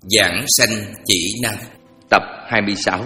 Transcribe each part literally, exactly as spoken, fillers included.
Giảng sanh chỉ nam. Tập hai mươi sáu.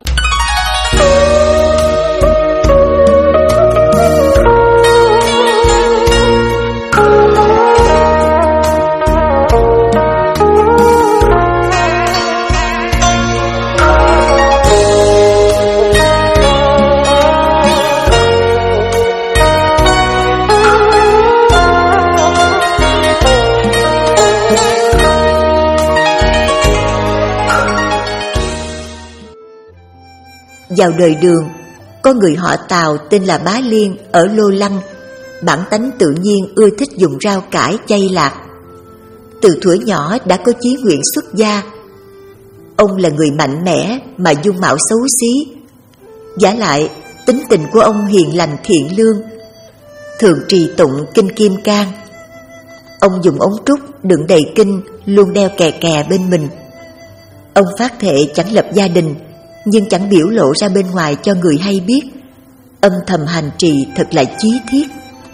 Vào đời Đường, có người họ Tào tên là Bá Liên ở Lô Lăng, bản tánh tự nhiên ưa thích dùng rau cải chay lạc. Từ thuở nhỏ đã có chí nguyện xuất gia. Ông là người mạnh mẽ mà dung mạo xấu xí. Vả lại, tính tình của ông hiền lành thiện lương, thường trì tụng kinh Kim Cang. Ông dùng ống trúc đựng đầy kinh luôn đeo kè kè bên mình. Ông phát thệ chẳng lập gia đình, nhưng chẳng biểu lộ ra bên ngoài cho người hay biết, âm thầm hành trì thật là chí thiết.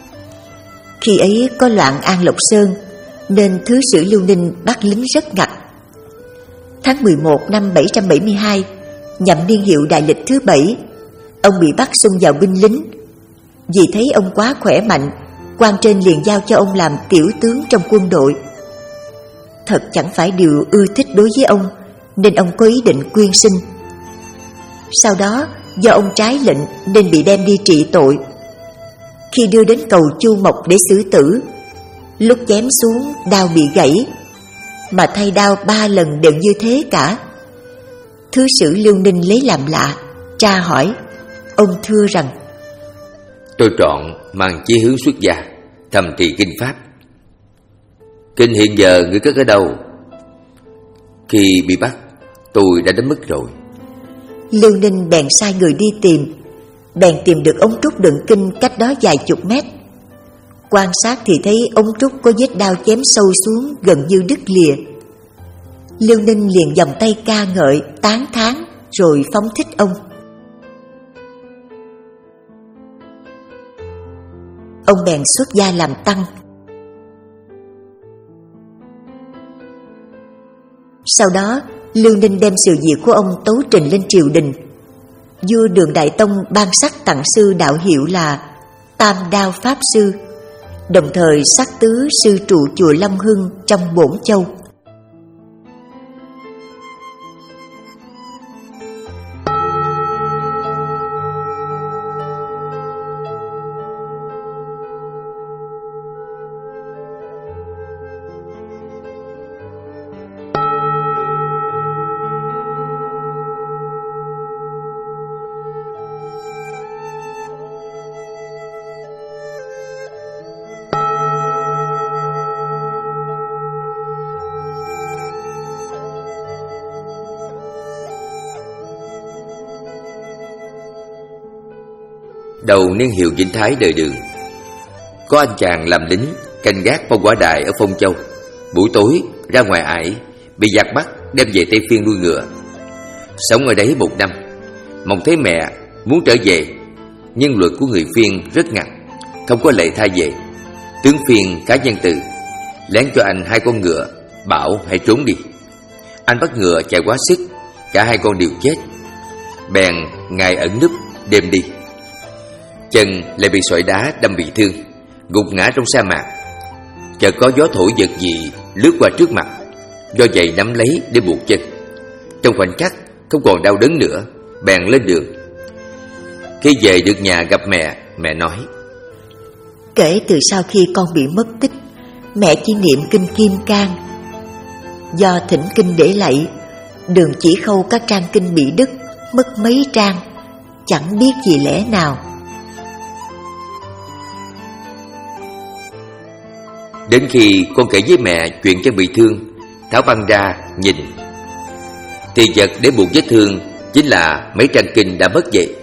Khi ấy có loạn An Lộc Sơn, nên thứ sử Lưu Ninh bắt lính rất ngặt. Tháng mười một năm bảy trăm bảy mươi hai, nhằm niên hiệu đại lịch thứ bảy, ông bị bắt xung vào binh lính. Vì thấy ông quá khỏe mạnh, quan trên liền giao cho ông làm tiểu tướng trong quân đội. Thật chẳng phải điều ưa thích đối với ông, nên ông có ý định quyên sinh. Sau đó do ông trái lệnh nên bị đem đi trị tội. Khi đưa đến cầu Chu Mộc để xử tử, lúc chém xuống đao bị gãy, mà thay đao ba lần đều như thế cả. Thứ sử Lưu Ninh lấy làm lạ, tra hỏi. Ông thưa rằng: Tôi trọn mang chí hướng xuất gia, thầm trì kinh pháp. Kinh hiện giờ ngươi cất ở đâu? Khi bị bắt, tôi đã đến mất rồi. Lưu Ninh bèn sai người đi tìm. Bèn tìm được ống trúc đựng kinh cách đó vài chục mét. Quan sát thì thấy ống trúc có vết đao chém sâu xuống gần như đứt lìa. Lưu Ninh liền vòng tay ca ngợi, tán thán, rồi phóng thích ông. Ông bèn xuất gia làm tăng. Sau đó Lưu Ninh đem sự việc của ông tấu trình lên triều đình. Vua Đường Đại Tông ban sắc tặng sư đạo hiệu là Tam Đao Pháp Sư, đồng thời sắc tứ sư trụ chùa Lâm Hưng trong Bổn Châu. Đầu niên hiệu Vĩnh Thái đời Đường, có anh chàng làm lính canh gác phong quả đài ở Phong Châu. Buổi tối ra ngoài ải, bị giặc bắt đem về Tây Phiên nuôi ngựa. Sống ở đấy một năm, mong thấy mẹ, muốn trở về, nhưng luật của người Phiên rất ngặt, không có lệ tha về. Tướng Phiên khá nhân từ, lén cho anh hai con ngựa, bảo hãy trốn đi. Anh bắt ngựa chạy quá sức, cả hai con đều chết. Bèn ngài ẩn núp đêm đi. Chân lại bị sỏi đá đâm bị thương, gục ngã trong sa mạc. Chợt có gió thổi giật dị lướt qua trước mặt, do vậy nắm lấy để buộc chân. Trong khoảnh khắc không còn đau đớn nữa, bèn lên đường. Khi về được nhà gặp mẹ, mẹ nói: Kể từ sau khi con bị mất tích, mẹ chỉ niệm kinh Kim Cang. Do thỉnh kinh để lạy, Đường chỉ khâu các trang kinh bị đứt, mất mấy trang, chẳng biết vì lẽ nào. Đến khi con kể với mẹ chuyện chân bị thương, tháo băng ra nhìn, thì vật để buộc vết thương chính là mấy trang kinh đã mất vậy.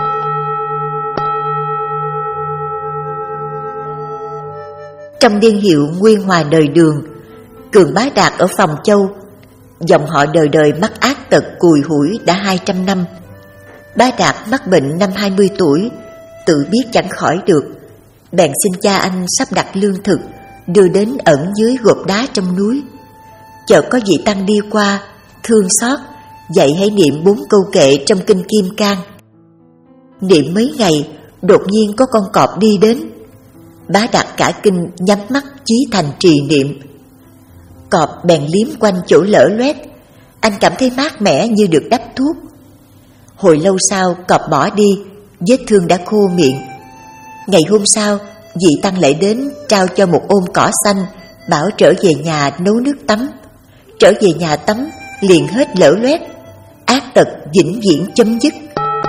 Trong niên hiệu Nguyên Hòa đời Đường, Cường Bá Đạt ở Phòng Châu, dòng họ đời đời mắc ác tật cùi hủi đã hai trăm năm. Bá Đạt mắc bệnh năm hai mươi tuổi, tự biết chẳng khỏi được, bèn xin cha anh sắp đặt lương thực đưa đến ẩn dưới gột đá trong núi. chợt có vị tăng đi qua, thương xót, dạy hãy niệm bốn câu kệ trong kinh Kim Cang. Niệm mấy ngày, đột nhiên có con cọp đi đến. Bá Đạt cả kinh nhắm mắt chí thành trì niệm. Cọp bèn liếm quanh chỗ lở loét, anh cảm thấy mát mẻ như được đắp thuốc. Hồi lâu sau cọp bỏ đi, vết thương đã khô miệng. Ngày hôm sau, vị tăng lại đến trao cho một ôm cỏ xanh, bảo trở về nhà nấu nước tắm. Trở về nhà tắm liền hết lở loét, ác tật vĩnh viễn chấm dứt.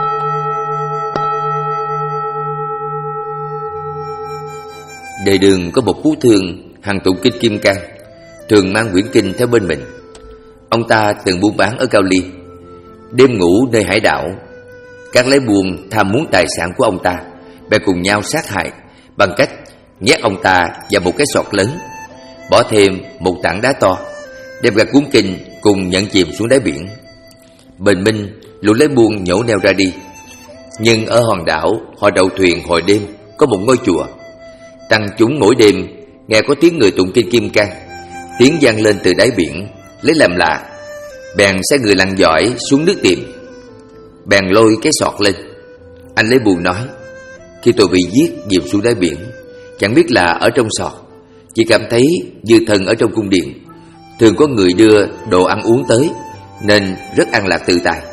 Đời Đường có một phú thương hằng tụng kinh Kim Cang, thường mang quyển kinh theo bên mình. Ông ta từng buôn bán ở Cao Ly, đêm ngủ nơi hải đảo. Các lái buôn tham muốn tài sản của ông ta, bèn cùng nhau sát hại bằng cách nhét ông ta vào một cái sọt lớn, bỏ thêm một tảng đá to, đem cả cuốn kinh cùng nhận chìm xuống đáy biển. Bình minh, lũ lái buôn nhổ neo ra đi. Nhưng ở hòn đảo họ đậu thuyền hồi đêm có một ngôi chùa. Tăng chúng mỗi đêm nghe có tiếng người tụng kinh Kim Cang, tiếng vang lên từ đáy biển. Lấy làm lạ, bèn sai người lặn giỏi xuống nước tìm. Bèn lôi cái sọt lên. Anh lấy buồn nói: khi tôi bị giết dìm xuống đáy biển, chẳng biết là ở trong sọt, chỉ cảm thấy dư thần ở trong cung điện. Thường có người đưa đồ ăn uống tới, nên rất an lạc tự tại.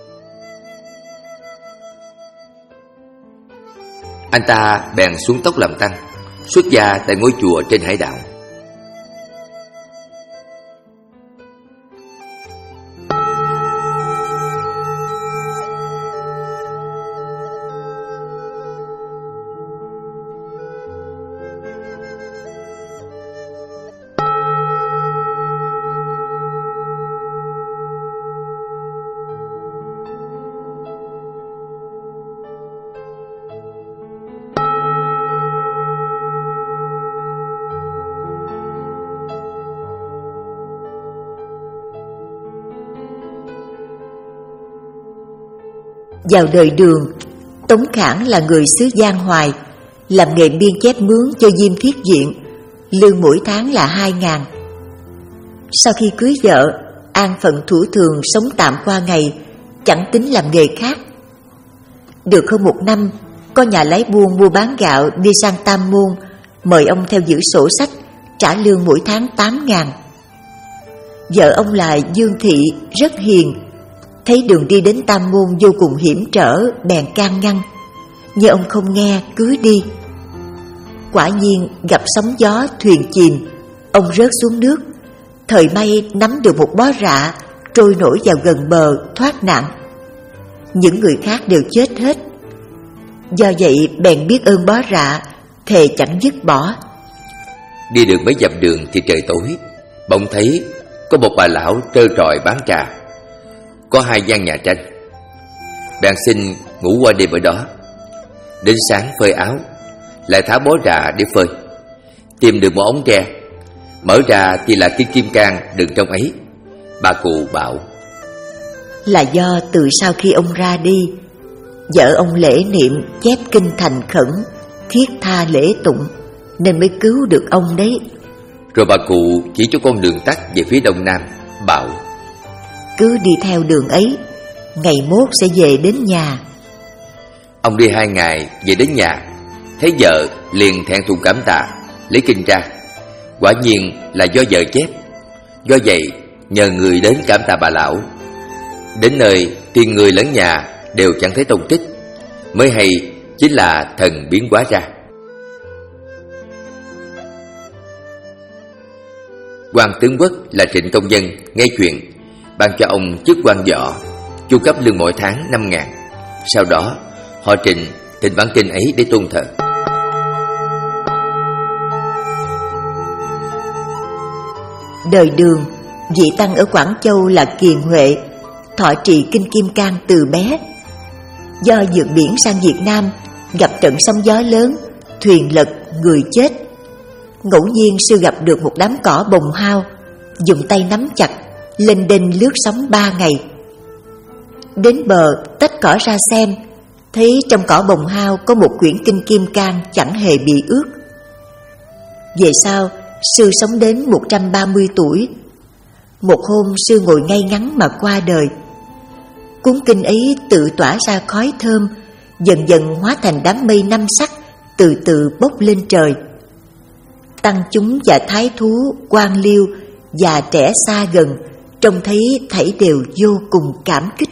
Anh ta bèn xuống tóc làm tăng, xuất gia tại ngôi chùa trên hải đảo. Vào đời Đường, Tống Khảng là người xứ Giang Hoài, làm nghề biên chép mướn cho Diêm Thiết Viện, lương mỗi tháng là hai ngàn. Sau khi cưới vợ, an phận thủ thường sống tạm qua ngày, chẳng tính làm nghề khác. Được hơn một năm, có nhà lái buôn mua bán gạo đi sang Tam Môn, mời ông theo giữ sổ sách, trả lương mỗi tháng tám ngàn. Vợ ông là Dương Thị rất hiền, thấy đường đi đến Tam Môn vô cùng hiểm trở, bèn can ngăn, nhưng ông không nghe, cứ đi. Quả nhiên gặp sóng gió, thuyền chìm, ông rớt xuống nước. Thời may nắm được một bó rạ, trôi nổi vào gần bờ, thoát nạn. Những người khác đều chết hết. Do vậy bèn biết ơn bó rạ, thề chẳng dứt bỏ. Đi được mấy dặm đường thì trời tối, bỗng thấy có một bà lão trơ trọi bán trà. Có hai gian nhà tranh, bèn xin ngủ qua đêm ở đó. Đến sáng phơi áo, lại tháo bó rạ để phơi. Tìm được một ống tre, mở ra thì là kinh Kim Cang đựng trong ấy. Bà cụ bảo: là do từ sau khi ông ra đi, vợ ông lễ niệm chép kinh thành khẩn, thiết tha lễ tụng, nên mới cứu được ông đấy. Rồi bà cụ chỉ cho con đường tắt về phía đông nam, bảo: cứ đi theo đường ấy, ngày mốt sẽ về đến nhà. Ông đi hai ngày về đến nhà, thấy vợ liền thẹn thùng cảm tạ, lấy kinh ra. Quả nhiên là do vợ chép. Do vậy nhờ người đến cảm tạ bà lão. Đến nơi thì người lẫn nhà đều chẳng thấy tông tích, mới hay chính là thần biến hóa ra. Quan tướng Quốc là Trịnh Công Dân nghe chuyện, ban cho ông chức quan võ, chu cấp lương mỗi tháng năm ngàn. Sau đó họ Trịnh thịnh bản kinh ấy để tôn thờ. Đời Đường, vị tăng ở Quảng Châu là Kiền Huệ, thọ trì kinh Kim Cang từ bé. Do vượt biển sang Việt Nam, gặp trận sóng gió lớn, thuyền lật, người chết. Ngẫu nhiên sư gặp được một đám cỏ bồng hao, dùng tay nắm chặt, lênh đênh lướt sóng ba ngày. Đến bờ tách cỏ ra xem, thấy trong cỏ bồng hao có một quyển kinh Kim Cang chẳng hề bị ướt. Về sau, sư sống đến một trăm ba mươi tuổi. Một hôm sư ngồi ngay ngắn mà qua đời. Cuốn kinh ấy tự tỏa ra khói thơm, dần dần hóa thành đám mây năm sắc, từ từ bốc lên trời. Tăng chúng và thái thú, quan liêu, già trẻ xa gần, trông thấy thảy đều vô cùng cảm kích.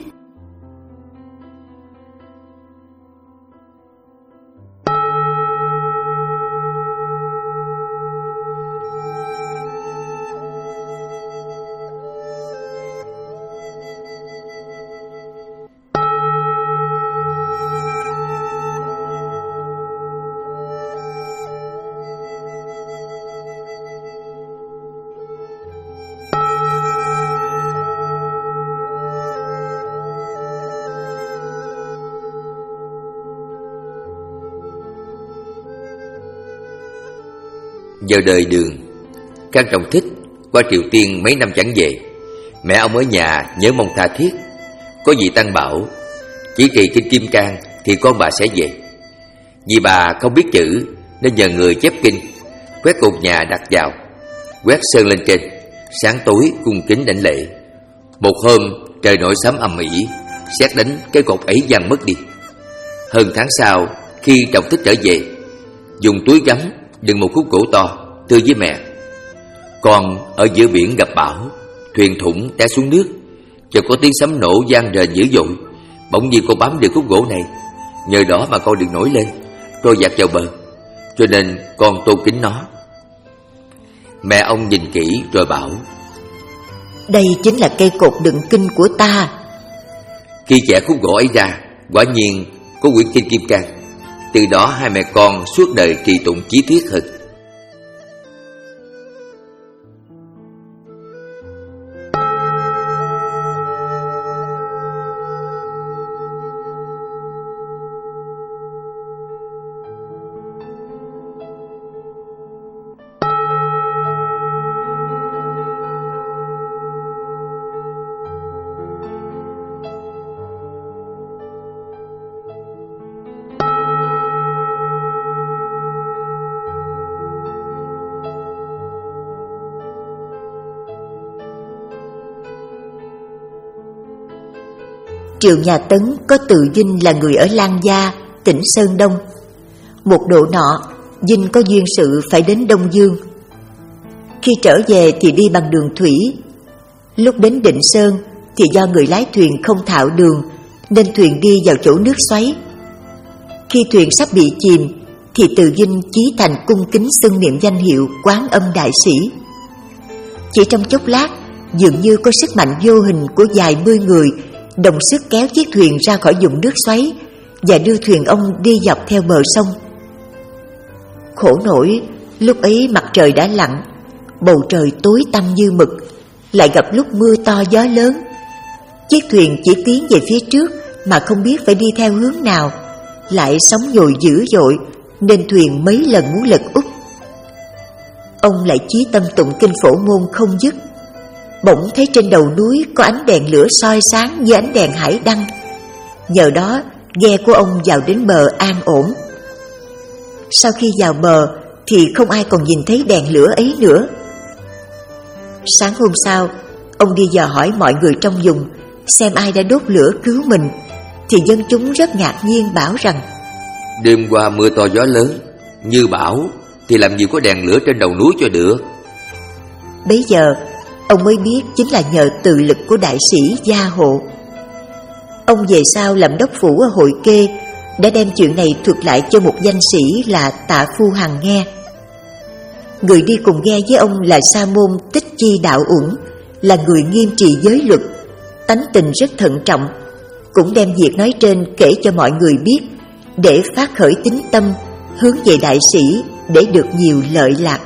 Giờ đời Đường, Can Trọng Thích qua Triều Tiên mấy năm chẳng về. Mẹ ông ở nhà nhớ mong tha thiết. Có vị tăng bảo chỉ trì kinh Kim Cang thì con bà sẽ về. Vì bà không biết chữ nên nhờ người chép kinh, quét cột nhà đặt vào, quét sơn lên trên, sáng tối cung kính đảnh lễ. Một hôm trời nổi sấm ầm ĩ, sét đánh cái cột ấy văng mất đi. Hơn tháng sau, khi Trọng Thích trở về, dùng túi gấm đựng một khúc gỗ to, thưa với mẹ: con ở giữa biển gặp bão, thuyền thủng té xuống nước, chợt có tiếng sấm nổ vang rền dữ dội. Bỗng nhiên con bám được khúc gỗ này, nhờ đó mà con được nổi lên, trôi dạt vào bờ, cho nên con tôn kính nó. Mẹ ông nhìn kỹ rồi bảo: đây chính là cây cột đựng kinh của ta. Khi chẻ khúc gỗ ấy ra, quả nhiên có quyển kinh Kim Cang. Từ đó hai mẹ con suốt đời trì tụng chí thiết hơn. Triệu Nhà Tấn có tự Vinh là người ở Lan Gia, tỉnh Sơn Đông. Một độ nọ, Vinh có duyên sự phải đến Đông Dương. Khi trở về thì đi bằng đường thủy. Lúc đến Định Sơn thì do người lái thuyền không thạo đường nên thuyền đi vào chỗ nước xoáy. Khi thuyền sắp bị chìm thì Từ Vinh chí thành cung kính xưng niệm danh hiệu Quán Âm Đại Sĩ. Chỉ trong chốc lát, dường như có sức mạnh vô hình của vài mươi người đồng sức kéo chiếc thuyền ra khỏi vùng nước xoáy và đưa thuyền ông đi dọc theo bờ sông. Khổ nổi, lúc ấy mặt trời đã lặn, bầu trời tối tăm như mực, lại gặp lúc mưa to gió lớn. Chiếc thuyền chỉ tiến về phía trước mà không biết phải đi theo hướng nào, lại sóng dồi dữ dội nên thuyền mấy lần muốn lật úp. Ông lại chí tâm tụng kinh Phổ Môn không dứt. Bỗng thấy trên đầu núi có ánh đèn lửa soi sáng như ánh đèn hải đăng. Nhờ đó ghe của ông vào đến bờ an ổn. Sau khi vào bờ thì không ai còn nhìn thấy đèn lửa ấy nữa. Sáng hôm sau, ông đi dò hỏi mọi người trong vùng xem ai đã đốt lửa cứu mình, thì dân chúng rất ngạc nhiên bảo rằng: đêm qua mưa to gió lớn, như bão thì làm gì có đèn lửa trên đầu núi cho được. Bấy giờ ông mới biết chính là nhờ từ lực của đại sĩ gia hộ. Ông về sau làm đốc phủ ở Hội Kê, đã đem chuyện này thuật lại cho một danh sĩ là Tạ Phu Hằng nghe. Người đi cùng ghe với ông là Sa Môn Tích Chi Đạo Uẩn, là người nghiêm trì giới luật, tánh tình rất thận trọng, cũng đem việc nói trên kể cho mọi người biết để phát khởi tín tâm, hướng về đại sĩ để được nhiều lợi lạc.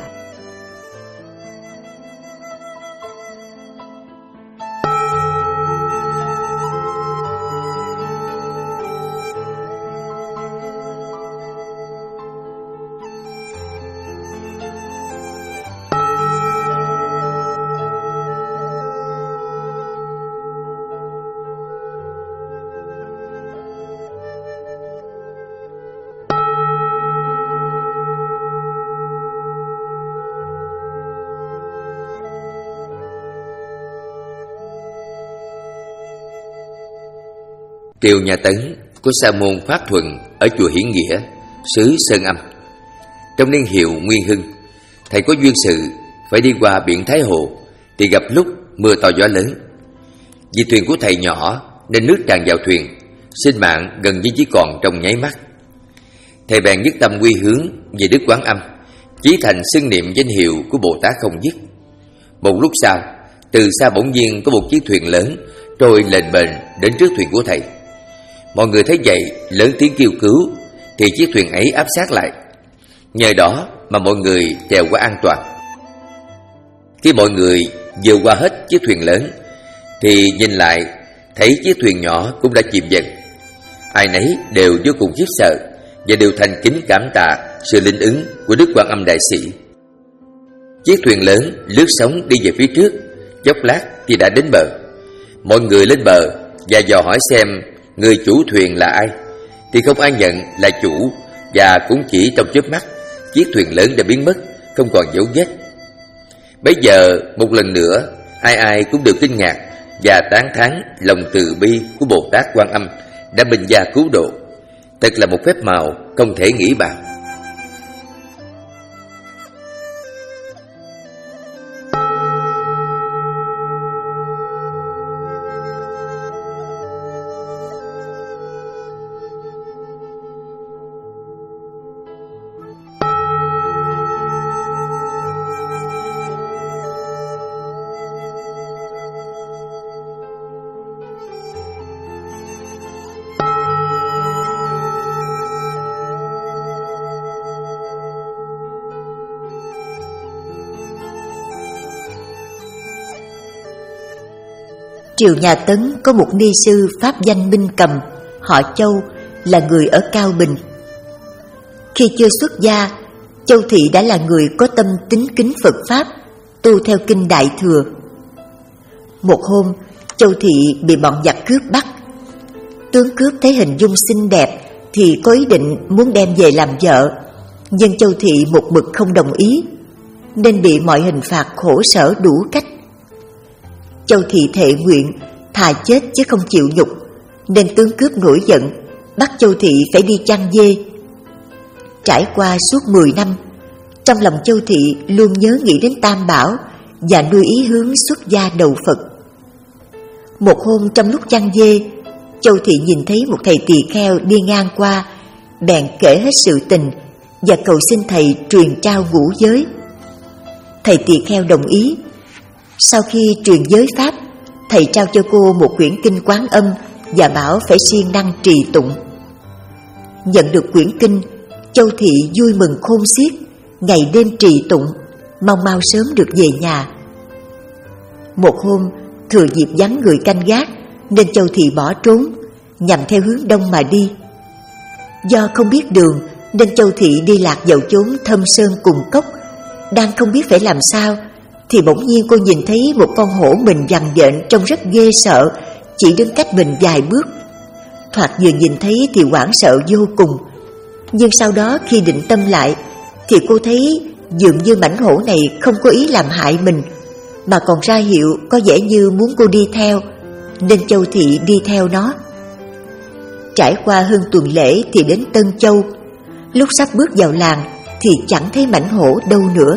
Triều nhà Tấn có sa môn Pháp Thuần ở chùa Hiển Nghĩa, xứ Sơn Âm. Trong niên hiệu Nguyên Hưng, thầy có duyên sự phải đi qua biển Thái Hồ thì gặp lúc mưa to gió lớn. Vì thuyền của thầy nhỏ nên nước tràn vào thuyền, sinh mạng gần như chỉ còn trong nháy mắt. Thầy bèn nhất tâm quy hướng về Đức Quán Âm, chí thành xưng niệm danh hiệu của Bồ Tát không dứt. Một lúc sau, từ xa bỗng nhiên có một chiếc thuyền lớn trôi lềnh bềnh đến trước thuyền của thầy. Mọi người thấy vậy lớn tiếng kêu cứu, thì chiếc thuyền ấy áp sát lại. Nhờ đó mà mọi người trèo qua an toàn. Khi mọi người vừa qua hết chiếc thuyền lớn thì nhìn lại thấy chiếc thuyền nhỏ cũng đã chìm dần. Ai nấy đều vô cùng khiếp sợ và đều thành kính cảm tạ sự linh ứng của Đức Quan Âm Đại Sĩ. Chiếc thuyền lớn lướt sóng đi về phía trước, chốc lát thì đã đến bờ. Mọi người lên bờ và dò hỏi xem người chủ thuyền là ai, thì không ai nhận là chủ, và cũng chỉ trong chớp mắt chiếc thuyền lớn đã biến mất, không còn dấu vết. Bấy giờ một lần nữa ai ai cũng đều kinh ngạc và tán thán lòng từ bi của Bồ Tát Quan Âm đã bình gia cứu độ. Thật là một phép màu không thể nghĩ bàn. Triều nhà Tấn có một ni sư pháp danh Minh Cầm, họ Châu, là người ở Cao Bình. Khi chưa xuất gia, Châu Thị đã là người có tâm tín kính Phật Pháp, tu theo kinh Đại Thừa. Một hôm, Châu Thị bị bọn giặc cướp bắt. Tướng cướp thấy hình dung xinh đẹp thì có ý định muốn đem về làm vợ, nhưng Châu Thị một mực không đồng ý, nên bị mọi hình phạt khổ sở đủ cách. Châu Thị thệ nguyện thà chết chứ không chịu nhục, nên tướng cướp nổi giận bắt Châu Thị phải đi chăn dê. Trải qua suốt mười năm, trong lòng Châu Thị luôn nhớ nghĩ đến Tam Bảo và nuôi ý hướng xuất gia đầu Phật. Một hôm trong lúc chăn dê, Châu Thị nhìn thấy một thầy tỳ kheo đi ngang qua, bèn kể hết sự tình và cầu xin thầy truyền trao ngũ giới. Thầy tỳ kheo đồng ý. Sau khi truyền giới pháp, thầy trao cho cô một quyển kinh Quán Âm và bảo phải siêng năng trì tụng. Nhận được quyển kinh, Châu Thị vui mừng khôn xiết, ngày đêm trì tụng, mong mau sớm được về nhà. Một hôm, thừa dịp vắng người canh gác, nên Châu Thị bỏ trốn, nhằm theo hướng đông mà đi. Do không biết đường, nên Châu Thị đi lạc vào chốn thâm sơn cùng cốc. Đang không biết phải làm sao, thì bỗng nhiên cô nhìn thấy một con hổ mình vằn vện trông rất ghê sợ, chỉ đứng cách mình vài bước. Thoạt vừa nhìn thấy thì hoảng sợ vô cùng, nhưng sau đó khi định tâm lại thì cô thấy dường như mảnh hổ này không có ý làm hại mình, mà còn ra hiệu có vẻ như muốn cô đi theo, nên Châu Thị đi theo nó. Trải qua hơn tuần lễ thì đến Tân Châu. Lúc sắp bước vào làng thì chẳng thấy mảnh hổ đâu nữa.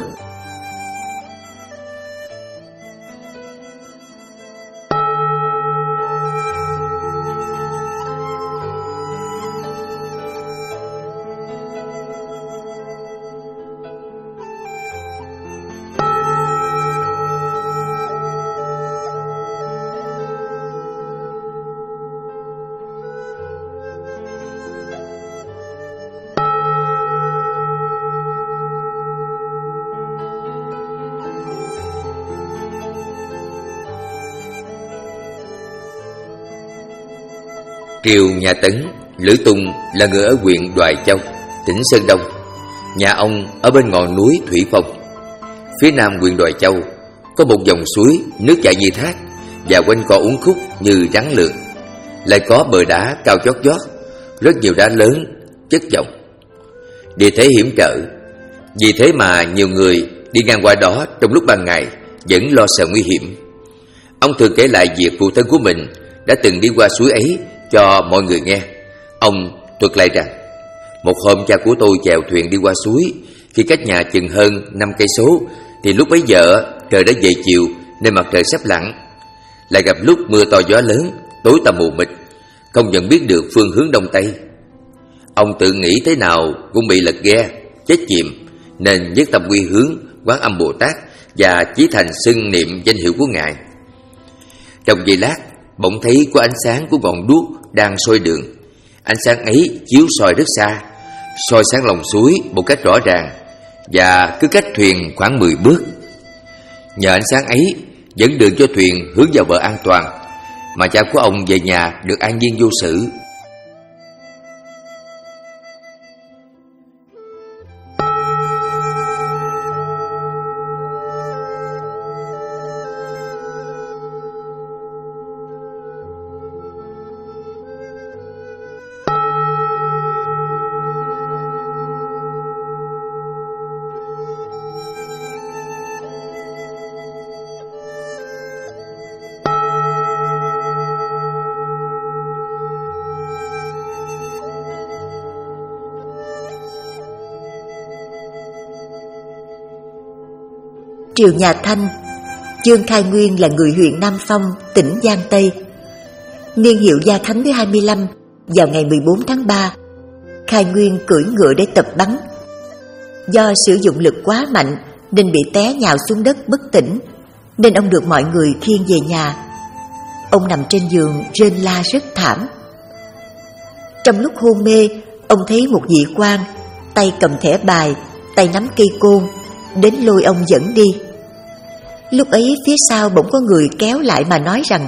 Triều nhà Tấn, Lữ Tùng là người ở huyện Đoài Châu, tỉnh Sơn Đông. Nhà ông ở bên ngọn núi Thủy Phong. Phía nam huyện Đoài Châu có một dòng suối nước chảy như thác và quanh co uốn khúc như rắn lượn, lại có bờ đá cao chót vót, rất nhiều đá lớn chất chồng. Địa thế hiểm trở, vì thế mà nhiều người đi ngang qua đó trong lúc ban ngày vẫn lo sợ nguy hiểm. Ông thường kể lại việc phụ thân của mình đã từng đi qua suối ấy cho mọi người nghe. Ông thuật lại rằng, một hôm cha của tôi chèo thuyền đi qua suối. Khi cách nhà chừng hơn năm cây số thì lúc bấy giờ trời đã về chiều nên mặt trời sắp lặn. Lại gặp lúc mưa to gió lớn, tối tăm mù mịt, không nhận biết được phương hướng đông tây. Ông tự nghĩ thế nào cũng bị lật ghe, chết chìm, nên nhất tâm quy hướng Quán Âm Bồ Tát và chí thành xưng niệm danh hiệu của Ngài. Trong giây lát, bỗng thấy có ánh sáng của ngọn đuốc đang soi đường. Ánh sáng ấy chiếu soi rất xa, soi sáng lòng suối một cách rõ ràng, và cứ cách thuyền khoảng mười bước. Nhờ ánh sáng ấy dẫn đường cho thuyền hướng vào bờ an toàn, mà cha của ông về nhà được an nhiên vô sự. Triều nhà Thanh, Chương Khai Nguyên là người huyện Nam Phong, tỉnh Giang Tây. Niên hiệu Gia Khánh thứ hai mươi lăm, vào ngày mười bốn tháng ba, Khai Nguyên cưỡi ngựa để tập bắn. Do sử dụng lực quá mạnh nên bị té nhào xuống đất bất tỉnh, nên ông được mọi người khiêng về nhà. Ông nằm trên giường rên la rất thảm. Trong lúc hôn mê, ông thấy một vị quan, tay cầm thẻ bài, tay nắm cây côn, đến lôi ông dẫn đi. Lúc ấy phía sau bỗng có người kéo lại mà nói rằng: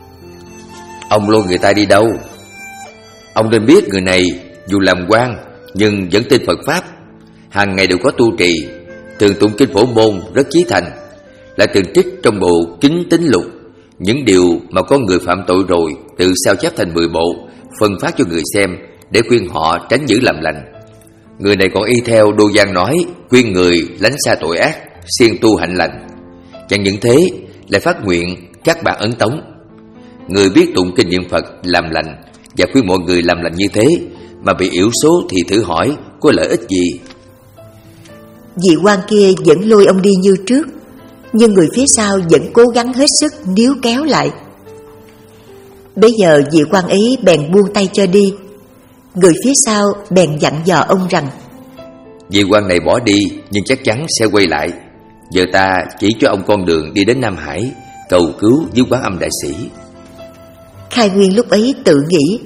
Ông lôi người ta đi đâu? Ông nên biết người này dù làm quan nhưng vẫn tin Phật Pháp, hàng ngày đều có tu trì, thường tụng kinh Phổ Môn rất chí thành, lại từng trích trong bộ Kính Tín Lục những điều mà có người phạm tội rồi tự sao chép thành mười bộ, phân phát cho người xem để khuyên họ tránh giữ làm lành. Người này còn y theo Đô Giang nói, khuyên người lánh xa tội ác, siêng tu hạnh lành. Chẳng những thế, lại phát nguyện các bạn ấn tống. Người biết tụng kinh niệm Phật làm lành và khuyên mọi người làm lành như thế mà bị yểu số thì thử hỏi có lợi ích gì? Vị quan kia vẫn lôi ông đi như trước, nhưng người phía sau vẫn cố gắng hết sức níu kéo lại. Bây giờ vị quan ấy bèn buông tay cho đi. Người phía sau bèn dặn dò ông rằng: Vị quan này bỏ đi nhưng chắc chắn sẽ quay lại. Giờ ta chỉ cho ông con đường đi đến Nam Hải, cầu cứu với Quán Âm Đại Sĩ. Khai Nguyên lúc ấy tự nghĩ: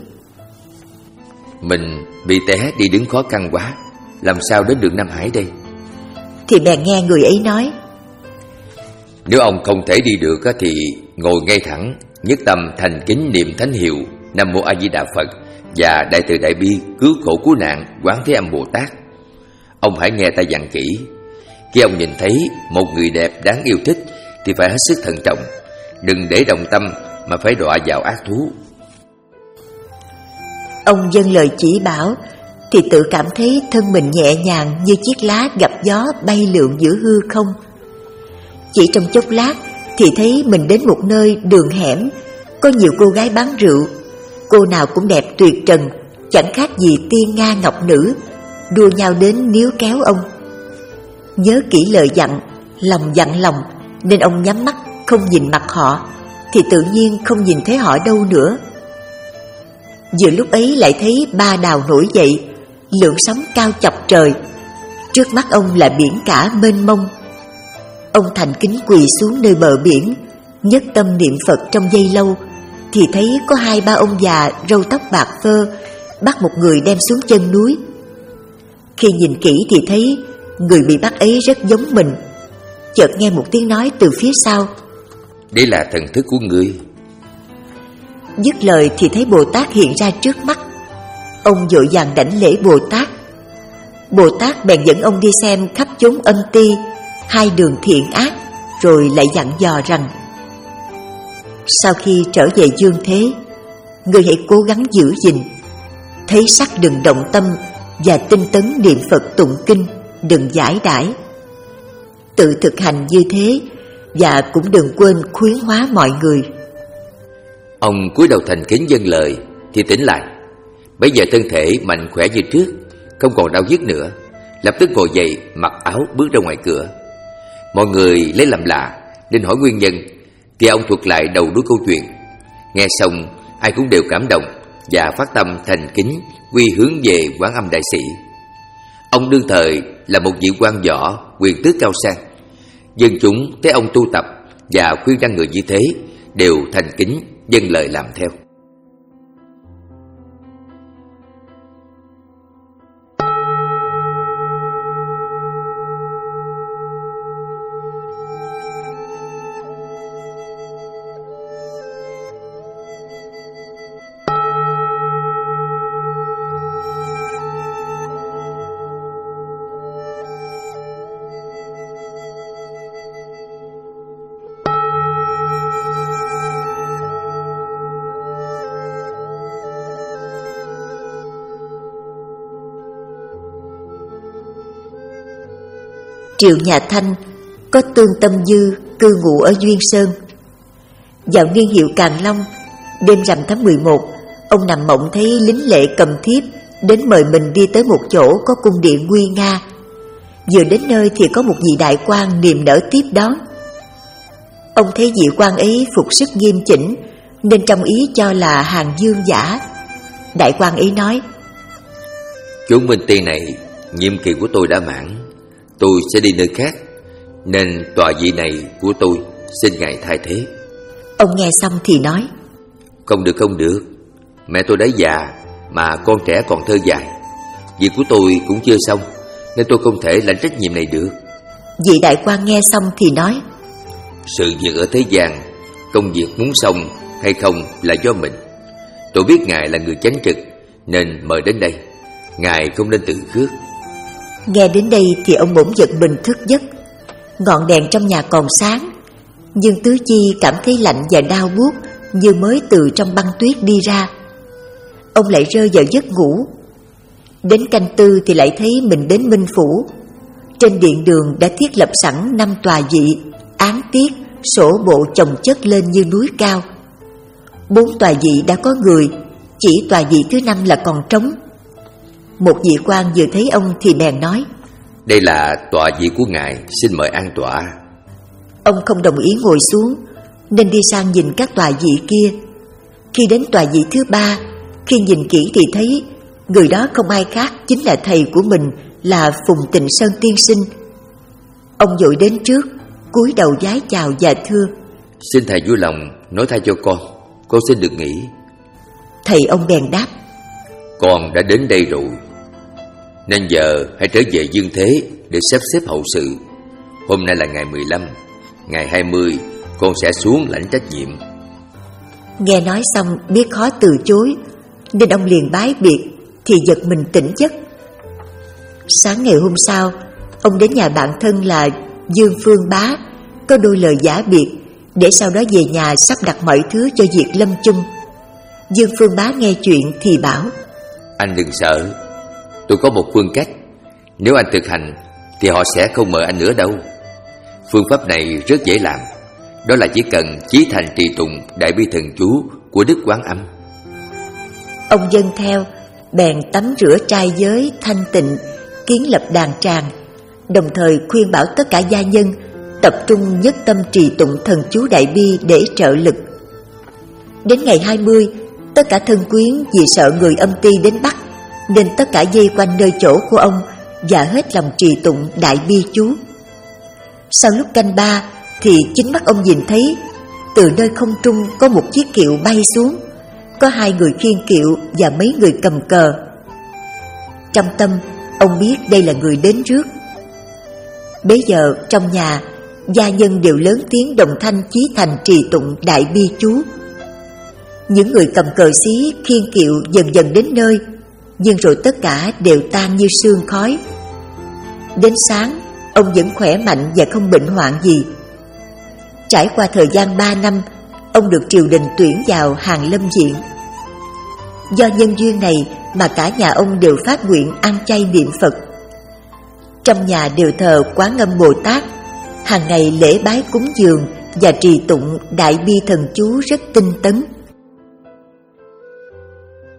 Mình bị té đi đứng khó khăn quá, làm sao đến được Nam Hải đây? Thì bèn nghe người ấy nói: Nếu ông không thể đi được thì ngồi ngay thẳng, nhất tâm thành kính niệm thánh hiệu Nam Mô A Di Đà Phật và Đại Từ Đại Bi cứu khổ cứu nạn Quán Thế Âm Bồ Tát. Ông hãy nghe ta dặn kỹ. Khi ông nhìn thấy một người đẹp đáng yêu thích thì phải hết sức thận trọng, đừng để động tâm mà phải đọa vào ác thú. Ông dâng lời chỉ bảo thì tự cảm thấy thân mình nhẹ nhàng như chiếc lá gặp gió bay lượn giữa hư không. Chỉ trong chốc lát thì thấy mình đến một nơi đường hẻm, có nhiều cô gái bán rượu. Cô nào cũng đẹp tuyệt trần, chẳng khác gì tiên nga ngọc nữ, đua nhau đến níu kéo ông. Nhớ kỹ lời dặn, lòng dặn lòng, nên ông nhắm mắt không nhìn mặt họ, thì tự nhiên không nhìn thấy họ đâu nữa. Vừa lúc ấy lại thấy ba đào nổi dậy, lượn sóng cao chọc trời. Trước mắt ông là biển cả mênh mông. Ông thành kính quỳ xuống nơi bờ biển, nhất tâm niệm Phật trong giây lâu, thì thấy có hai ba ông già râu tóc bạc phơ bắt một người đem xuống chân núi. Khi nhìn kỹ thì thấy người bị bắt ấy rất giống mình. Chợt nghe một tiếng nói từ phía sau: Đây là thần thức của ngươi. Dứt lời thì thấy Bồ Tát hiện ra trước mắt. Ông vội vàng đảnh lễ Bồ Tát. Bồ Tát bèn dẫn ông đi xem khắp chốn âm ti, hai đường thiện ác, rồi lại dặn dò rằng: Sau khi trở về dương thế, ngươi hãy cố gắng giữ gìn, thấy sắc đừng động tâm, và tinh tấn niệm Phật tụng kinh, đừng giải đãi. Tự thực hành như thế, và cũng đừng quên khuyến hóa mọi người. Ông cúi đầu thành kính dâng lời, thì tỉnh lại. Bây giờ thân thể mạnh khỏe như trước, không còn đau nhức nữa. Lập tức ngồi dậy, mặc áo bước ra ngoài cửa. Mọi người lấy làm lạ nên hỏi nguyên nhân, thì ông thuật lại đầu đuôi câu chuyện. Nghe xong ai cũng đều cảm động và phát tâm thành kính quy hướng về Quán Âm đại sĩ. Ông đương thời là một vị quan võ quyền tước cao sang. Dân chúng thấy ông tu tập và khuyên răn người như thế đều thành kính dâng lời làm theo. Triệu Nhà Thanh có Tương Tâm Dư cư ngụ ở Duyên Sơn. Vào niên hiệu Càn Long, đêm rằm tháng mười một, ông nằm mộng thấy lính lệ cầm thiếp đến mời mình đi tới một chỗ có cung điện nguy nga. Vừa đến nơi thì có một vị đại quan niềm nở tiếp đón. Ông thấy vị quan ấy phục sức nghiêm chỉnh nên trong ý cho là hàng dương giả. Đại quan ấy nói: Chốn Minh Ti này nhiệm kỳ của tôi đã mãn, tôi sẽ đi nơi khác, nên tọa vị này của tôi xin ngài thay thế. Ông nghe xong thì nói: Không được không được, mẹ tôi đã già mà con trẻ còn thơ dài. Việc của tôi cũng chưa xong nên tôi không thể lãnh trách nhiệm này được. Vị đại quan nghe xong thì nói: Sự việc ở thế gian, công việc muốn xong hay không là do mình. Tôi biết ngài là người chánh trực nên mời đến đây, ngài không nên tự khước. Nghe đến đây thì ông bỗng giật mình thức giấc. Ngọn đèn trong nhà còn sáng, nhưng tứ chi cảm thấy lạnh và đau buốt như mới từ trong băng tuyết đi ra. Ông lại rơi vào giấc ngủ. Đến canh tư thì lại thấy mình đến Minh Phủ. Trên điện đường đã thiết lập sẵn năm tòa vị, án tiết, sổ bộ chồng chất lên như núi cao. Bốn tòa vị đã có người, chỉ tòa vị thứ năm là còn trống. Một vị quan vừa thấy ông thì bèn nói: Đây là tọa vị của ngài, xin mời an tọa. Ông không đồng ý ngồi xuống nên đi sang nhìn các tòa vị kia. Khi đến tòa vị thứ ba, khi nhìn kỹ thì thấy người đó không ai khác chính là thầy của mình, là Phùng Tịnh Sơn tiên sinh. Ông vội đến trước, cúi đầu vái chào và thưa: Xin thầy vui lòng nói thay cho con, con xin được nghỉ. Thầy ông bèn đáp: Con đã đến đây rồi, nên giờ hãy trở về dương thế để sắp xếp hậu sự. Hôm nay là ngày mười lăm, ngày hai mươi con sẽ xuống lãnh trách nhiệm. Nghe nói xong biết khó từ chối nên ông liền bái biệt, thì giật mình tỉnh giấc. Sáng ngày hôm sau, ông đến nhà bạn thân là Dương Phương Bá, có đôi lời giả biệt, để sau đó về nhà sắp đặt mọi thứ cho việc lâm chung. Dương Phương Bá nghe chuyện thì bảo: Anh đừng sợ, tôi có một phương cách. Nếu anh thực hành thì họ sẽ không mời anh nữa đâu. Phương pháp này rất dễ làm, đó là chỉ cần chí thành trì tụng Đại Bi Thần Chú của Đức Quán Âm. Ông dâng theo, bèn tắm rửa trai giới thanh tịnh, kiến lập đàn tràng, đồng thời khuyên bảo tất cả gia nhân tập trung nhất tâm trì tụng thần chú Đại Bi để trợ lực. Đến ngày hai mươi, tất cả thân quyến vì sợ người âm ty đến bắt nên tất cả dây quanh nơi chỗ của ông và hết lòng trì tụng Đại Bi chú. Sau lúc canh ba thì chính mắt ông nhìn thấy từ nơi không trung có một chiếc kiệu bay xuống, có hai người khiêng kiệu và mấy người cầm cờ. Trong tâm ông biết đây là người đến trước. Bấy giờ trong nhà, gia nhân đều lớn tiếng đồng thanh chí thành trì tụng Đại Bi chú. Những người cầm cờ xí khiêng kiệu dần dần đến nơi, nhưng rồi tất cả đều tan như sương khói. Đến sáng, ông vẫn khỏe mạnh và không bệnh hoạn gì. Trải qua thời gian ba năm, ông được triều đình tuyển vào Hàn Lâm Viện. Do nhân duyên này mà cả nhà ông đều phát nguyện ăn chay niệm Phật. Trong nhà đều thờ Quán Âm Bồ Tát, hàng ngày lễ bái cúng dường và trì tụng Đại Bi Thần Chú rất tinh tấn.